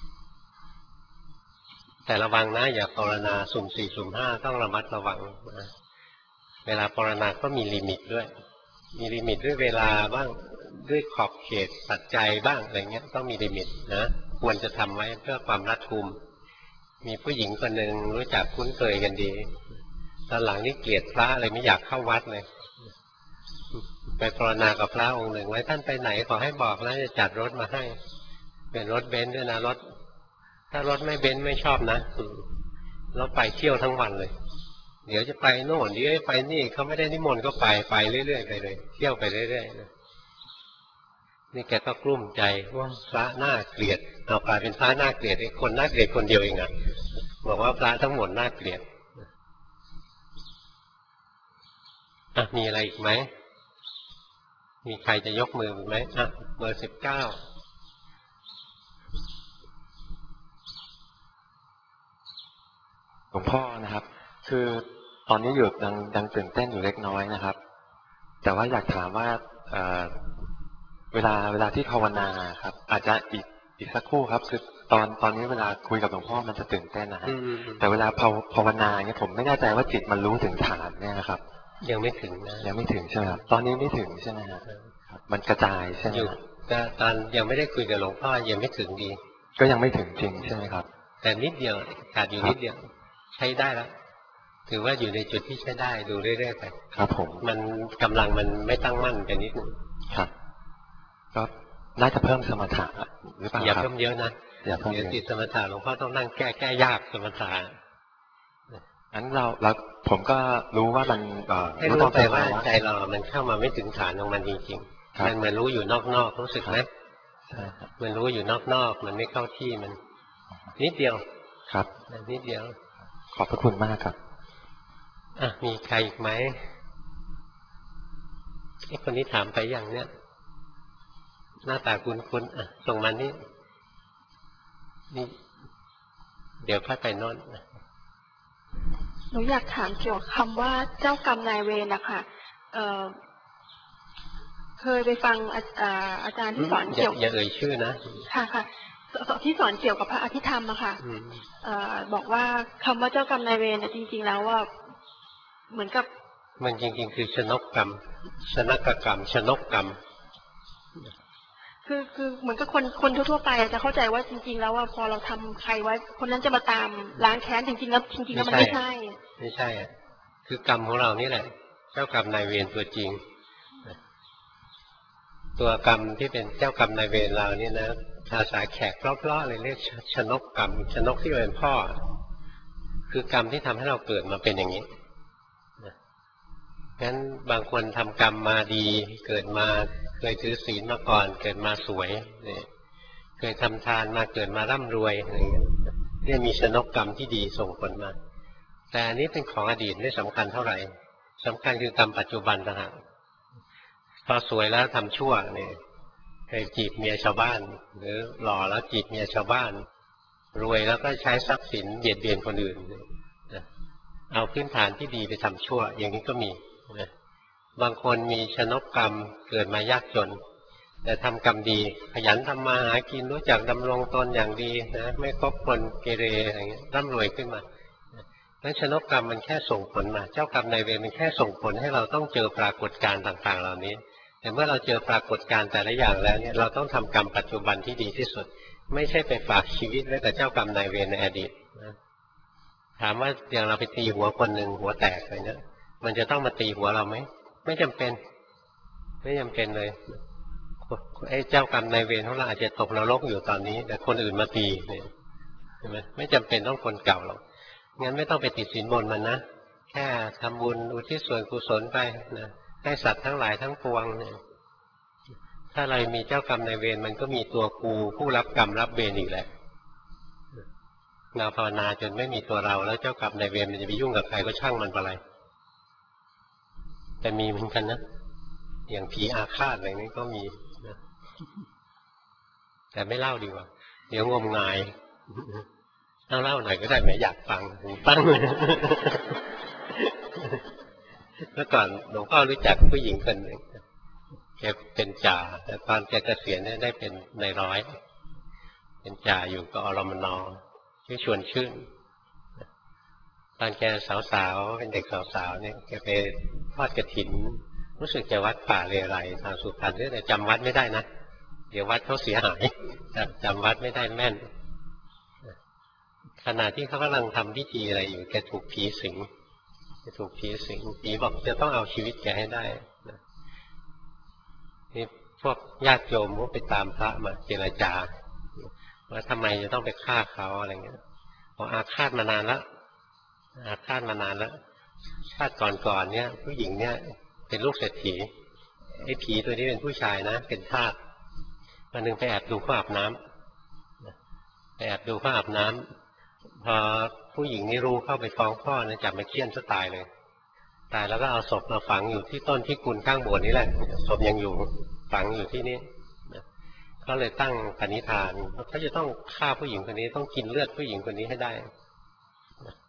แต่ระวังนะอย่าปรณาสุ่มสี่สุ่มห้าต้องระมัดระวังนะเวลาปรณาก็มีลิมิตด้วยมีลิมิตด้วยเวลาบ้างด้วยขอบเขตปัจจัยบ้างอะไรเงี้ยต้องมีลิมิตนะควรจะทำไว้เพื่อความรัดกุมมีผู้หญิงคนหนึ่งรู้จักคุ้นเคยกันดีตอนหลังนี่เกลียดพระอะไรไม่อยากเข้าวัดเลยไปปรณากับพระองค์หนึ่งไว้ท่านไปไหนขอให้บอกแล้วจะจัดรถมาให้เป็นรถเบนซ์ด้วยนะรถถ้ารถไม่เบนซ์ไม่ชอบนะเราไปเที่ยวทั้งวันเลยเดี๋ยวจะไปโน่นเดี๋ยวไปนี่เขาไม่ได้นิมนต์ก็ไปไปเรื่อยๆไปเลยเที่ยวไปเรื่อยๆนะนี่แกก็กลุ้มใจว่าพระน่าเกลียดเอากลายเป็นพระน่าเกลียดไอ้คนน่าเกลียดคนเดียวเองอ่ะบอกว่าพระทั้งหมดน่าเกลียดอ่ะมีอะไรอีกไหมมีใครจะยกมือไหมอ่ะเบอร์สิบเก้าหลวงพ่อนะครับคือตอนนี้อยู่ยังยังตื่นเต้นอยู่เล็กน้อยนะครับแต่ว่าอยากถามว่าเอ่อเวลาเวลาที่ภาวนาครับอาจจะอีกอีกสักครู่ครับคือตอนตอนนี้เวลาคุยกับหลวงพ่อมันจะตื่นเต้นนะฮะแต่เวลาภาวภาวนาเนี่ยผมไม่แน่ใจว่าจิตมันรู้ถึงฐานเนี่ยนะครับยังไม่ถึงนะยังไม่ถึงใช่ไหมครับตอนนี้ไม่ถึงใช่ไหมครับมันกระจายใช่ไหมอยู่ก็ตอนยังไม่ได้คุยกับหลวงพ่อยังไม่ถึงดีก็ยังไม่ถึงจริงใช่ไหมครับแต่นิดเดียวขาดอยู่นิดเดียวใช้ได้แล้วถือว่าอยู่ในจุดที่ใช้ได้ดูเรื่อยๆไปครับผมมันกำลังมันไม่ตั้งมั่นกันนิดนึงครับก็น่าจะเพิ่มสมถะหรือเปล่าอย่าเพิ่มเยอะนะอย่าเพิ่มเดี๋ยวติดสมถะหลวงพ่อต้องนั่งแก้แก้ยากสมถะงั้นเราเราผมก็รู้ว่ามันให้รู้ไปว่าใจเรามันเข้ามาไม่ถึงฐานของมันจริงๆมันเหมือนรู้อยู่นอกๆรู้สึกไหมใช่ครับมันรู้อยู่นอกๆมันไม่เข้าที่มันนิดเดียวครับนิดเดียวขอบพระคุณมากครับอ่ะมีใครอีกไหมไอ้คนนี้ถามไปอย่างเนี้ยหน้าตาคุ้นๆอ่ะส่งมานี่นี่เดี๋ยวค่อยไปโน่นหนูอยากถามเกี่ยวกับคำว่าเจ้ากรรมนายเวรนะคะเอ่อเคยไปฟังอาจารย์ที่สอนเกี่ยวอย่าเอ่ยชื่อนะค่ะค่ะที่สอนเกี่ยวกับพระอภิธรรมอะค่ะบอกว่าคำว่าเจ้ากรรมนายเวรจริงๆแล้วว่าเหมือนกับมันจริงๆคือชนกกรรมชนกกรรมชนกกรรมคือคือเหมือนกับคนคนทั่วๆไปจะเข้าใจว่าจริงๆแล้วว่าพอเราทำใครไว้คนนั้นจะมาตามล้างแค้นจริงๆแล้วจริงๆแล้วมันไม่ใช่ไม่ใช่อ่ะคือกรรมของเรานี่แหละเจ้ากรรมนายเวรตัวจริงตัวกรรมที่เป็นเจ้ากรรมนายเวรเราเนี่ยนะภาษาแขกเพราะๆเลยเรียกชนกกรรมชนกที่เป็นพ่อคือกรรมที่ทำให้เราเกิดมาเป็นอย่างนี้งั้นบางคนทำกรรมมาดีเกิดมาเคยถือศีลมาก่อนเกิดมาสวยเคยทำทานมาเกิดมาร่ำรวยอะไรอย่างเงี้ยเนี่ยมีชนกกรรมที่ดีส่งผลมาแต่อันนี้เป็นของอดีตไม่สำคัญเท่าไหร่สำคัญคือกรรมปัจจุบันต่างหากพอสวยแล้วทำชั่วเนี่ยเคยจีบเมียชาวบ้านหรือหล่อแล้วจีบเมียชาวบ้านรวยแล้วก็ใช้ทรัพย์สินเบียดเบียนคนอื่นเอาพื้นฐานที่ดีไปทำชั่วอย่างนี้ก็มีบางคนมีชนกกรรมเกิดมายากจนแต่ทำกรรมดีขยันทำมาหากินรู้จักดำรงตนอย่างดีนะไม่คบคนเกเรอะไรเงี้ยร่ำรวยขึ้นมานั้นชนกกรรมมันแค่ส่งผลมาเจ้ากรรมนายเวรมันแค่ส่งผลให้เราต้องเจอปรากฏการณ์ต่างๆเหล่านี้แต่เมื่อเราเจอปรากฏการณ์แต่ละอย่างแล้วเนี่ยเราต้องทำกรรมปัจจุบันที่ดีที่สุดไม่ใช่ไปฝากชีวิตไว้กับเจ้ากรรมนายเวรในอดีตนะถามว่าอย่างเราไปตีหัวคนหนึ่งหัวแตกอะไรเนี่ยมันจะต้องมาตีหัวเราไหมไม่จำเป็นไม่จำเป็นเลยไอ้เจ้ากรรมนายเวรของเราอาจจะตกนรกอยู่ตอนนี้แต่คนอื่นมาตีเนี่ยใช่ไหมไม่จำเป็นต้องคนเก่าหรอกงั้นไม่ต้องไปติดสินบนมันนะแค่ทำบุญอุทิศส่วนกุศลไปนะให้สัตว์ทั้งหลายทั้งปวงเนี่ยถ้าเรามีเจ้ากรรมนายเวรมันก็มีตัวกูผู้รับกรรมรับเวรอีกแหละเราภาวนาจนไม่มีตัวเราแล้วเจ้ากรรมนายเวรมันจะไปยุ่งกับใครก็ช่างมันไปเลยแต่มีเหมือนกันนะอย่างผีอาฆาตอะไรนี้ก็มีนะแต่ไม่เล่าดีกว่าเดี๋ยวงมงายเล่าเล่าหน่อยก็ได้ไหมอยากฟังหูตั้งเมื่อก่อนหลวงพ่อรู้จักผู้หญิงคนหนึ่งแกเป็นจ่าแต่ตอนแกเกษียณเนี่ยได้เป็นนายร้อยเป็นจ่าอยู่กับอรมนชื่อชวนชื่นตอนแกสาวๆเป็นเด็กสาวๆเนี่ยแกไปทอดกฐินรู้สึกจะวัดป่าเรไรทางสุพรรณแต่จำวัดไม่ได้นะเดี๋ยววัดเขาเสียหายจำวัดไม่ได้แม่นขณะที่เขากำลังทำพิธีอะไรอยู่แกถูกผีสิงแกถูกผีสิงผีบอกจะต้องเอาชีวิตแกให้ได้นี่พวกญาติโยมก็ไปตามพระมาเจรจาว่าทำไมจะต้องไปฆ่าเขาอะไรเงี้ยพออาฆาตมานานแล้วอาฆาตมานานแล้วชาติก่อนๆเนี่ยผู้หญิงเนี่ยเป็นลูกเศรษฐีไอ้ผีตัวนี้เป็นผู้ชายนะเป็นทาสวันหนึ่งไปแอบดูเขาอาบน้ำไปแอบดูเขาอาบน้ำพอผู้หญิงนี่รู้เข้าไปฟ้องพ่อนะจับมาเคี่ยนซะตายเลยตายแล้วก็เอาศพมาฝังอยู่ที่ต้นพิกุลข้างโบสถ์นี่แหละศพยังอยู่ฝังอยู่ที่นี่ก็เลยตั้งปณิธานเขาจะต้องฆ่าผู้หญิงคนนี้ต้องกินเลือดผู้หญิงคนนี้ให้ได้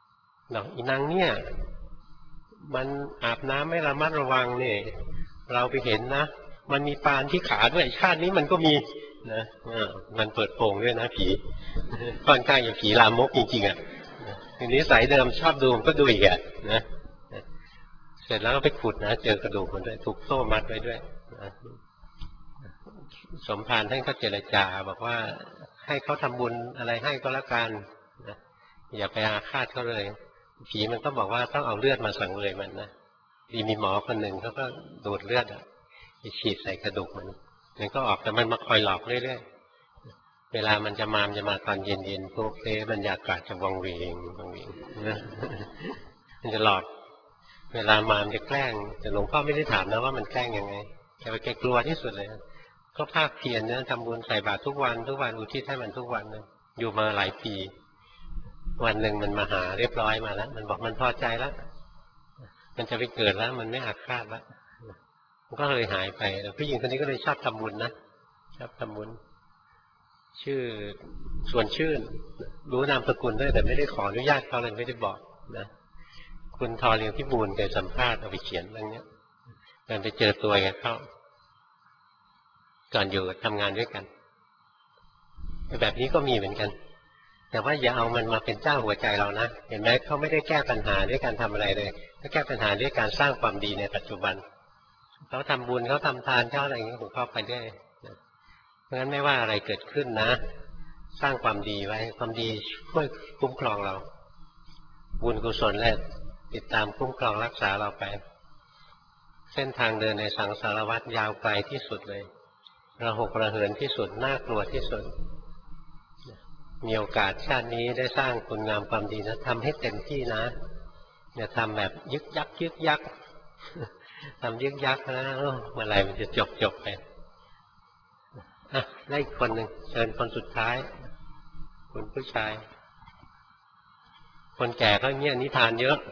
ดอกอีนางเนี่ยมันอาบน้ำไม่ระมัดระวังเนี่ยเราไปเห็นนะมันมีปานที่ขาด้วยชาตินี้มันก็มีนะมันเปิดโปงด้วยนะผีค่อนข้างอย่างผีลามกจริงๆอ่ะทีนี้สายเดิมชอบดูมันก็ดูอีกอ่ะนะเสร็จแล้วก็ไปขุดนะเจอกระดูกมันด้วยถูกโซ่มัดไว้ด้วยนะสมภารท่านก็เจรจาบอกว่าให้เขาทำบุญอะไรให้ก็แล้วกันนะอย่าไปอาฆาตเขาเลยผีมันก็บอกว่าต้องเอาเลือดมาสังเวยมันนะดีมีหมอคนหนึ่งเขาก็ดูดเลือดอ่ะไปฉีดใส่กระดูกมันมันก็ออกแต่มันมาคอยหลอกเรื่อยๆเวลามันจะมามันจะมาตอนเย็นๆพวกเอ๊บรรยากาศจะวังเวงวังเวงมันจะหลอกเวลามามันจะแกล้งแต่หลวงพ่อไม่ได้ถามนะว่ามันแกล้งยังไงแต่ว่าแกกลัวที่สุดเลยก็ภาคเพียรนะทำบุญใส่บาตรทุกวันทุกวันอุทิศให้มันทุกวันนะอยู่มาหลายปีวันหนึ่งมันมาหาเรียบร้อยมาแล้วมันบอกมันพอใจแล้วมันจะไปเกิดแล้วมันไม่อาฆาตแล้วมันก็เลยหายไปแล้วผู้หญิงคนนี้ก็เลยชอบทำบุญนะชอบทำบุญชื่อส่วนชื่นรู้นามสกุลด้วยแต่ไม่ได้ขออนุญาตเขาเลยไม่ได้บอกนะคุณทอเรียงพิบูลเคยสัมภาษณ์เอาไปเขียนเรื่องนี้การไปเจอตัวแกเข้าก่อนอยู่ทำงานด้วยกันแบบนี้ก็มีเหมือนกันแต่ว่าอย่าเอามันมาเป็นเจ้าหัวใจเรานะเห็นไหมเขาไม่ได้แก้ปัญหาด้วยการทำอะไรเลยเขาแก้ปัญหาด้วยการสร้างความดีในปัจจุบันเขาทำบุญเขาทำทานเขาอะไรอย่างนี้ของเขาไปด้วยเพราะฉะนั้นไม่ว่าอะไรเกิดขึ้นนะสร้างความดีไว้ความดีช่วยคุ้มครองเราบุญกุศลแหละติดตามคุ้มครองรักษาเราไปเส้นทางเดินในสังสารวัฏยาวไกลที่สุดเลยระหกระเหินที่สุดน่ากลัวที่สุดมีโอกาสชาตินี้ได้สร้างคุณงามความดีนะทำให้เต็มที่นะอย่าทำแบบยึกยักยึกยักทำยึกยักนะเมื่อไหร่มันจะจบจบไปอ่ะได้อีกคนหนึ่งเชิญคนสุดท้ายคุณผู้ชายคนแก่ก็เงี้ยนิทานเยอะ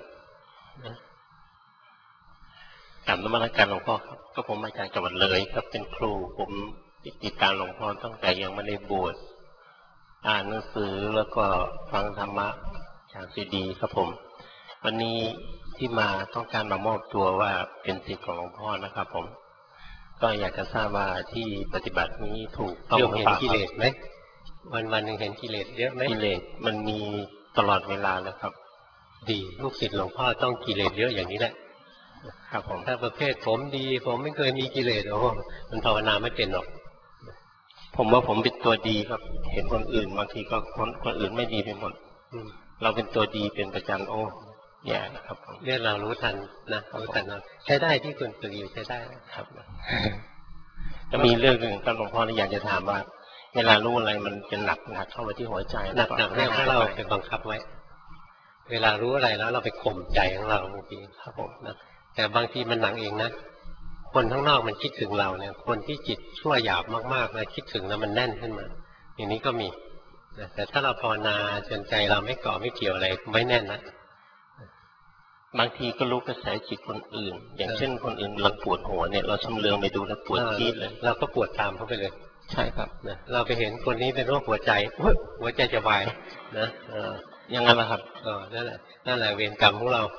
กราบนมัสการหลวงพ่อครับก็ผมมาจากจังหวัดเลยครับเป็นครูผมติดตามหลวงพ่อตั้งแต่ยังไม่ได้บวชอ่านหนังสือแล้วก็ฟังธรรมะจากซีดีครับผมวันนี้ที่มาต้องการมามอบตัวว่าเป็นศิษย์ของหลวงพ่อนะครับผมก็อยากจะทราบว่าที่ปฏิบัตินี้ถูกต้องหรือเปล่าเห็นกิเลสไหมวันวันหนึ่งเห็นกิเลสเยอะไหมกิเลสมันมีตลอดเวลาเลยครับดีลูกศิษย์หลวงพ่อต้องกิเลสเยอะอย่างนี้แหละครับผมถ้าประเภทผมดีผมไม่เคยมีกิเลสโอ้มันภาวนาไม่เป็นหรอกผมว่าผมเป็นตัวดีครับเห็นคนอื่นบางทีก็คนคนอื่นไม่ดีไปหมดเราเป็นตัวดีเป็นประจำโอ้แย่ครับเนี่ยเรารู้ทันนะรู้ทันนะใช้ได้ที่คุณตัวดีใช้ได้ครับจะมีเรื่องหนึ่งครับหลวงพ่อที่อยากจะถามว่าเวลารู้อะไรมันจะหนักหนักเข้าไปที่หัวใจหนักหนักเนี่ยเพราะเราไปบังคับไว้เวลารู้อะไรแล้วเราไปข่มใจของเราบางทีครับผมนะแต่บางทีมันหนักเองนะคนข้างนอกมันคิดถึงเราเนี่ยคนที่จิตชั่วหยาบมากๆเลยคิดถึงแล้วมันแน่นขึ้นมาอย่างนี้ก็มีแต่ถ้าเราภาวนาจนใจเราไม่เกาะไม่เกี่ยวอะไรไม่แน่นนะบางทีก็รู้กระแสจิตคนอื่นอย่างเช่นคนอื่นเราปวดหัวเนี่ยเราชำเลืองไปดูแล้วปวดจี๊ดเลยเราก็ปวดตามเขาไปเลยใช่ครับนะเราไปเห็นคนนี้เป็นโรคหัวใจหัวใจจะวายนะยังไงล่ะครับก็นั่นแหละนั่นแหละเวรกรรมของเรา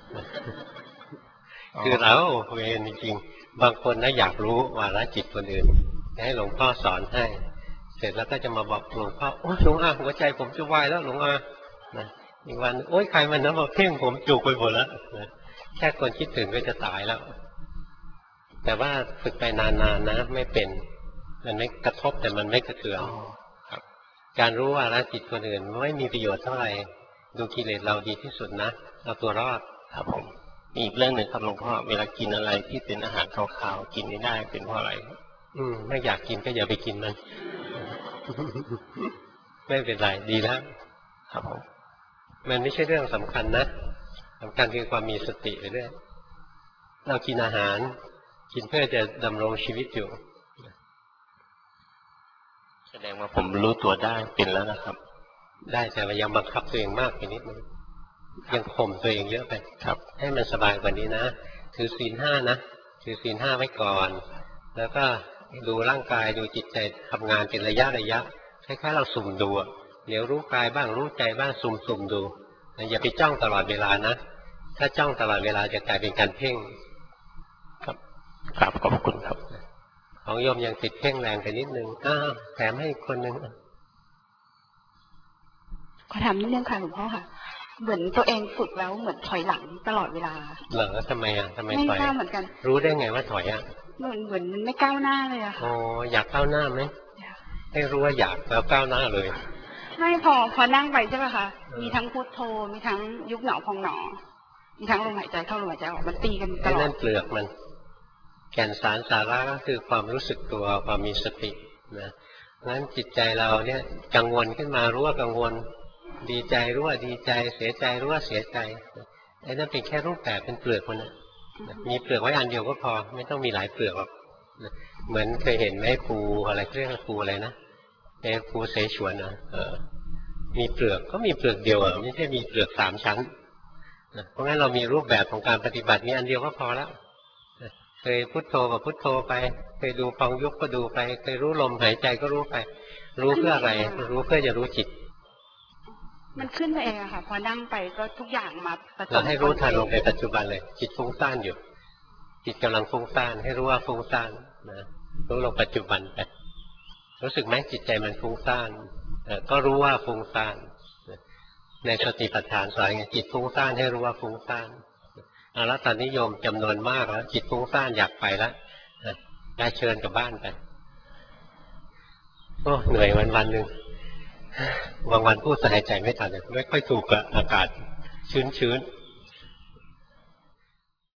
คือเราเวรจริงๆบางคนนะอยากรู้วาระจิตคนอื่นให้หลวงพ่อสอนให้เสร็จแล้วก็จะมาบอกหลวงพ่อโอ้หลวงอาหัวใจผมจะวายแล้วหลวงอานะอีกวันโอ้ยใครมันนะมาเพ่งผมจุกไปหมดแล้วนะแค่คนคิดถึงก็จะตายแล้วแต่ว่าฝึกไปนานๆนะไม่เป็นมันไม่กระทบแต่มันไม่กระเทือนครับการรู้วาระจิตคนอื่นไม่มีประโยชน์เท่าไหร่ดูกิเลสเราดีที่สุดนะเอาตัวรอดครับผมมีอีกเรื่องหนึ่งครับหลวงพ่อเวลากินอะไรที่เป็นอาหารคาวๆกินไม่ได้เป็นเพราะอะไรอืมไม่อยากกินก็อย่าไปกินมัน ไม่เป็นไรดีแล้วครับผมมันไม่ใช่เรื่องสำคัญนะสำคัญคือความมีสติไปเรื่อยเรากินอาหารกินเพื่อจะดำรงชีวิตอยู่แสดงว่าผมรู้ตัวได้เป็นแล้วนะครับได้แต่ว่ายังบังคับตัวเองมากไปนิดนึงยังข่มตัวเองเยอะไปครับให้มันสบายกว่านี้นะถือศีลห้านะถือศีลห้าไว้ก่อนแล้วก็ดูร่างกายดูจิตใจทำงานเป็นระยะระยะคล้ายๆเราสุ่มดูเดี๋ยวรู้กายบ้างรู้ใจบ้างสุ่มๆดูอย่าไปจ้องตลอดเวลานะถ้าจ้องตลอดเวลาจะกลายเป็นการเพ่งครับครับขอบคุณครับของโยมยังติดเพ่งแรงไปนิดนึงอ้าวแถมให้คนหนึ่งขอถามนิดนึงค่ะหลวงพ่อค่ะเหมือนตัวเองฝึกแล้วเหมือนถอยหลังตลอดเวลาเหรอทำไมอ่ะทำไมถอยไม่ทราบเหมือนกันรู้ได้ไงว่าถอยอ่ะเหมือนเหมือนมันไม่ก้าวหน้าเลยอะค่ะอ๋ออยากก้าวหน้าไหมให้รู้ว่าอยากแล้วก้าวหน้าเลยไม่พอพอนั่งไปใช่ป่ะคะมีทั้งพุทโธมีทั้งยุบหนอพองหนอมีทั้งลมหายใจเข้าลมหายใจออกมันตีกันตลอดนั่นเปลือกมันแก่นสารสาระก็คือความรู้สึกตัวความมีสตินะงั้นจิตใจเราเนี่ยกังวลขึ้นมารู้ว่ากังวลดีใจรู้ว่าดีใจเสียใจรู้ว่าเสียใจไอ้นั่นเป็นแค่รูปแบบเป็นเปลือกมันนะมีเปลือกไว้อันเดียวก็พอไม่ต้องมีหลายเปลือกหรอกเหมือนเคยเห็นไหมปูอะไรเรียกปูอะไรนะไอ้ปูเสฉวนนะเออมีเปลือกก็มีเปลือกเดียวอ่ะไม่ใช่มีเปลือกสามชั้นเพราะงั้นเรามีรูปแบบของการปฏิบัตินี้อันเดียวก็พอแล้วเคยพุทโธกับพุทโธไปเคยดูพองยุบก็ดูไปเคยรู้ลมหายใจก็รู้ไปรู้เพื่ออะไรรู้เพื่อจะรู้จิตมันขึ้นไปเองอะค่ะพอนั่งไปก็ทุกอย่างมาผสมเราให้รู้ทันลงในปัจจุบันเลยจิตฟุ้งซ่านอยู่จิตกำลังฟุ้งซ่านให้รู้ว่าฟุ้งซ่านนะรู้ลงปัจจุบันไปรู้สึกไหมจิตใจมันฟุ้งซ่านก็รู้ว่าฟุ้งซ่านในสติปัฏฐานสอนไงจิตฟุ้งซ่านให้รู้ว่าฟุ้งซ่านเอาละตอนนี้โยมจำนวนมากแล้วจิตฟุ้งซ่านอยากไปแล้วได้เชิญกลับบ้านไปโอ้เหนื่อยวันวันหนึ่งบางวันพูดหายใจไม่ทันเลยไม่ค่อยถูกกับอากาศชื้นๆ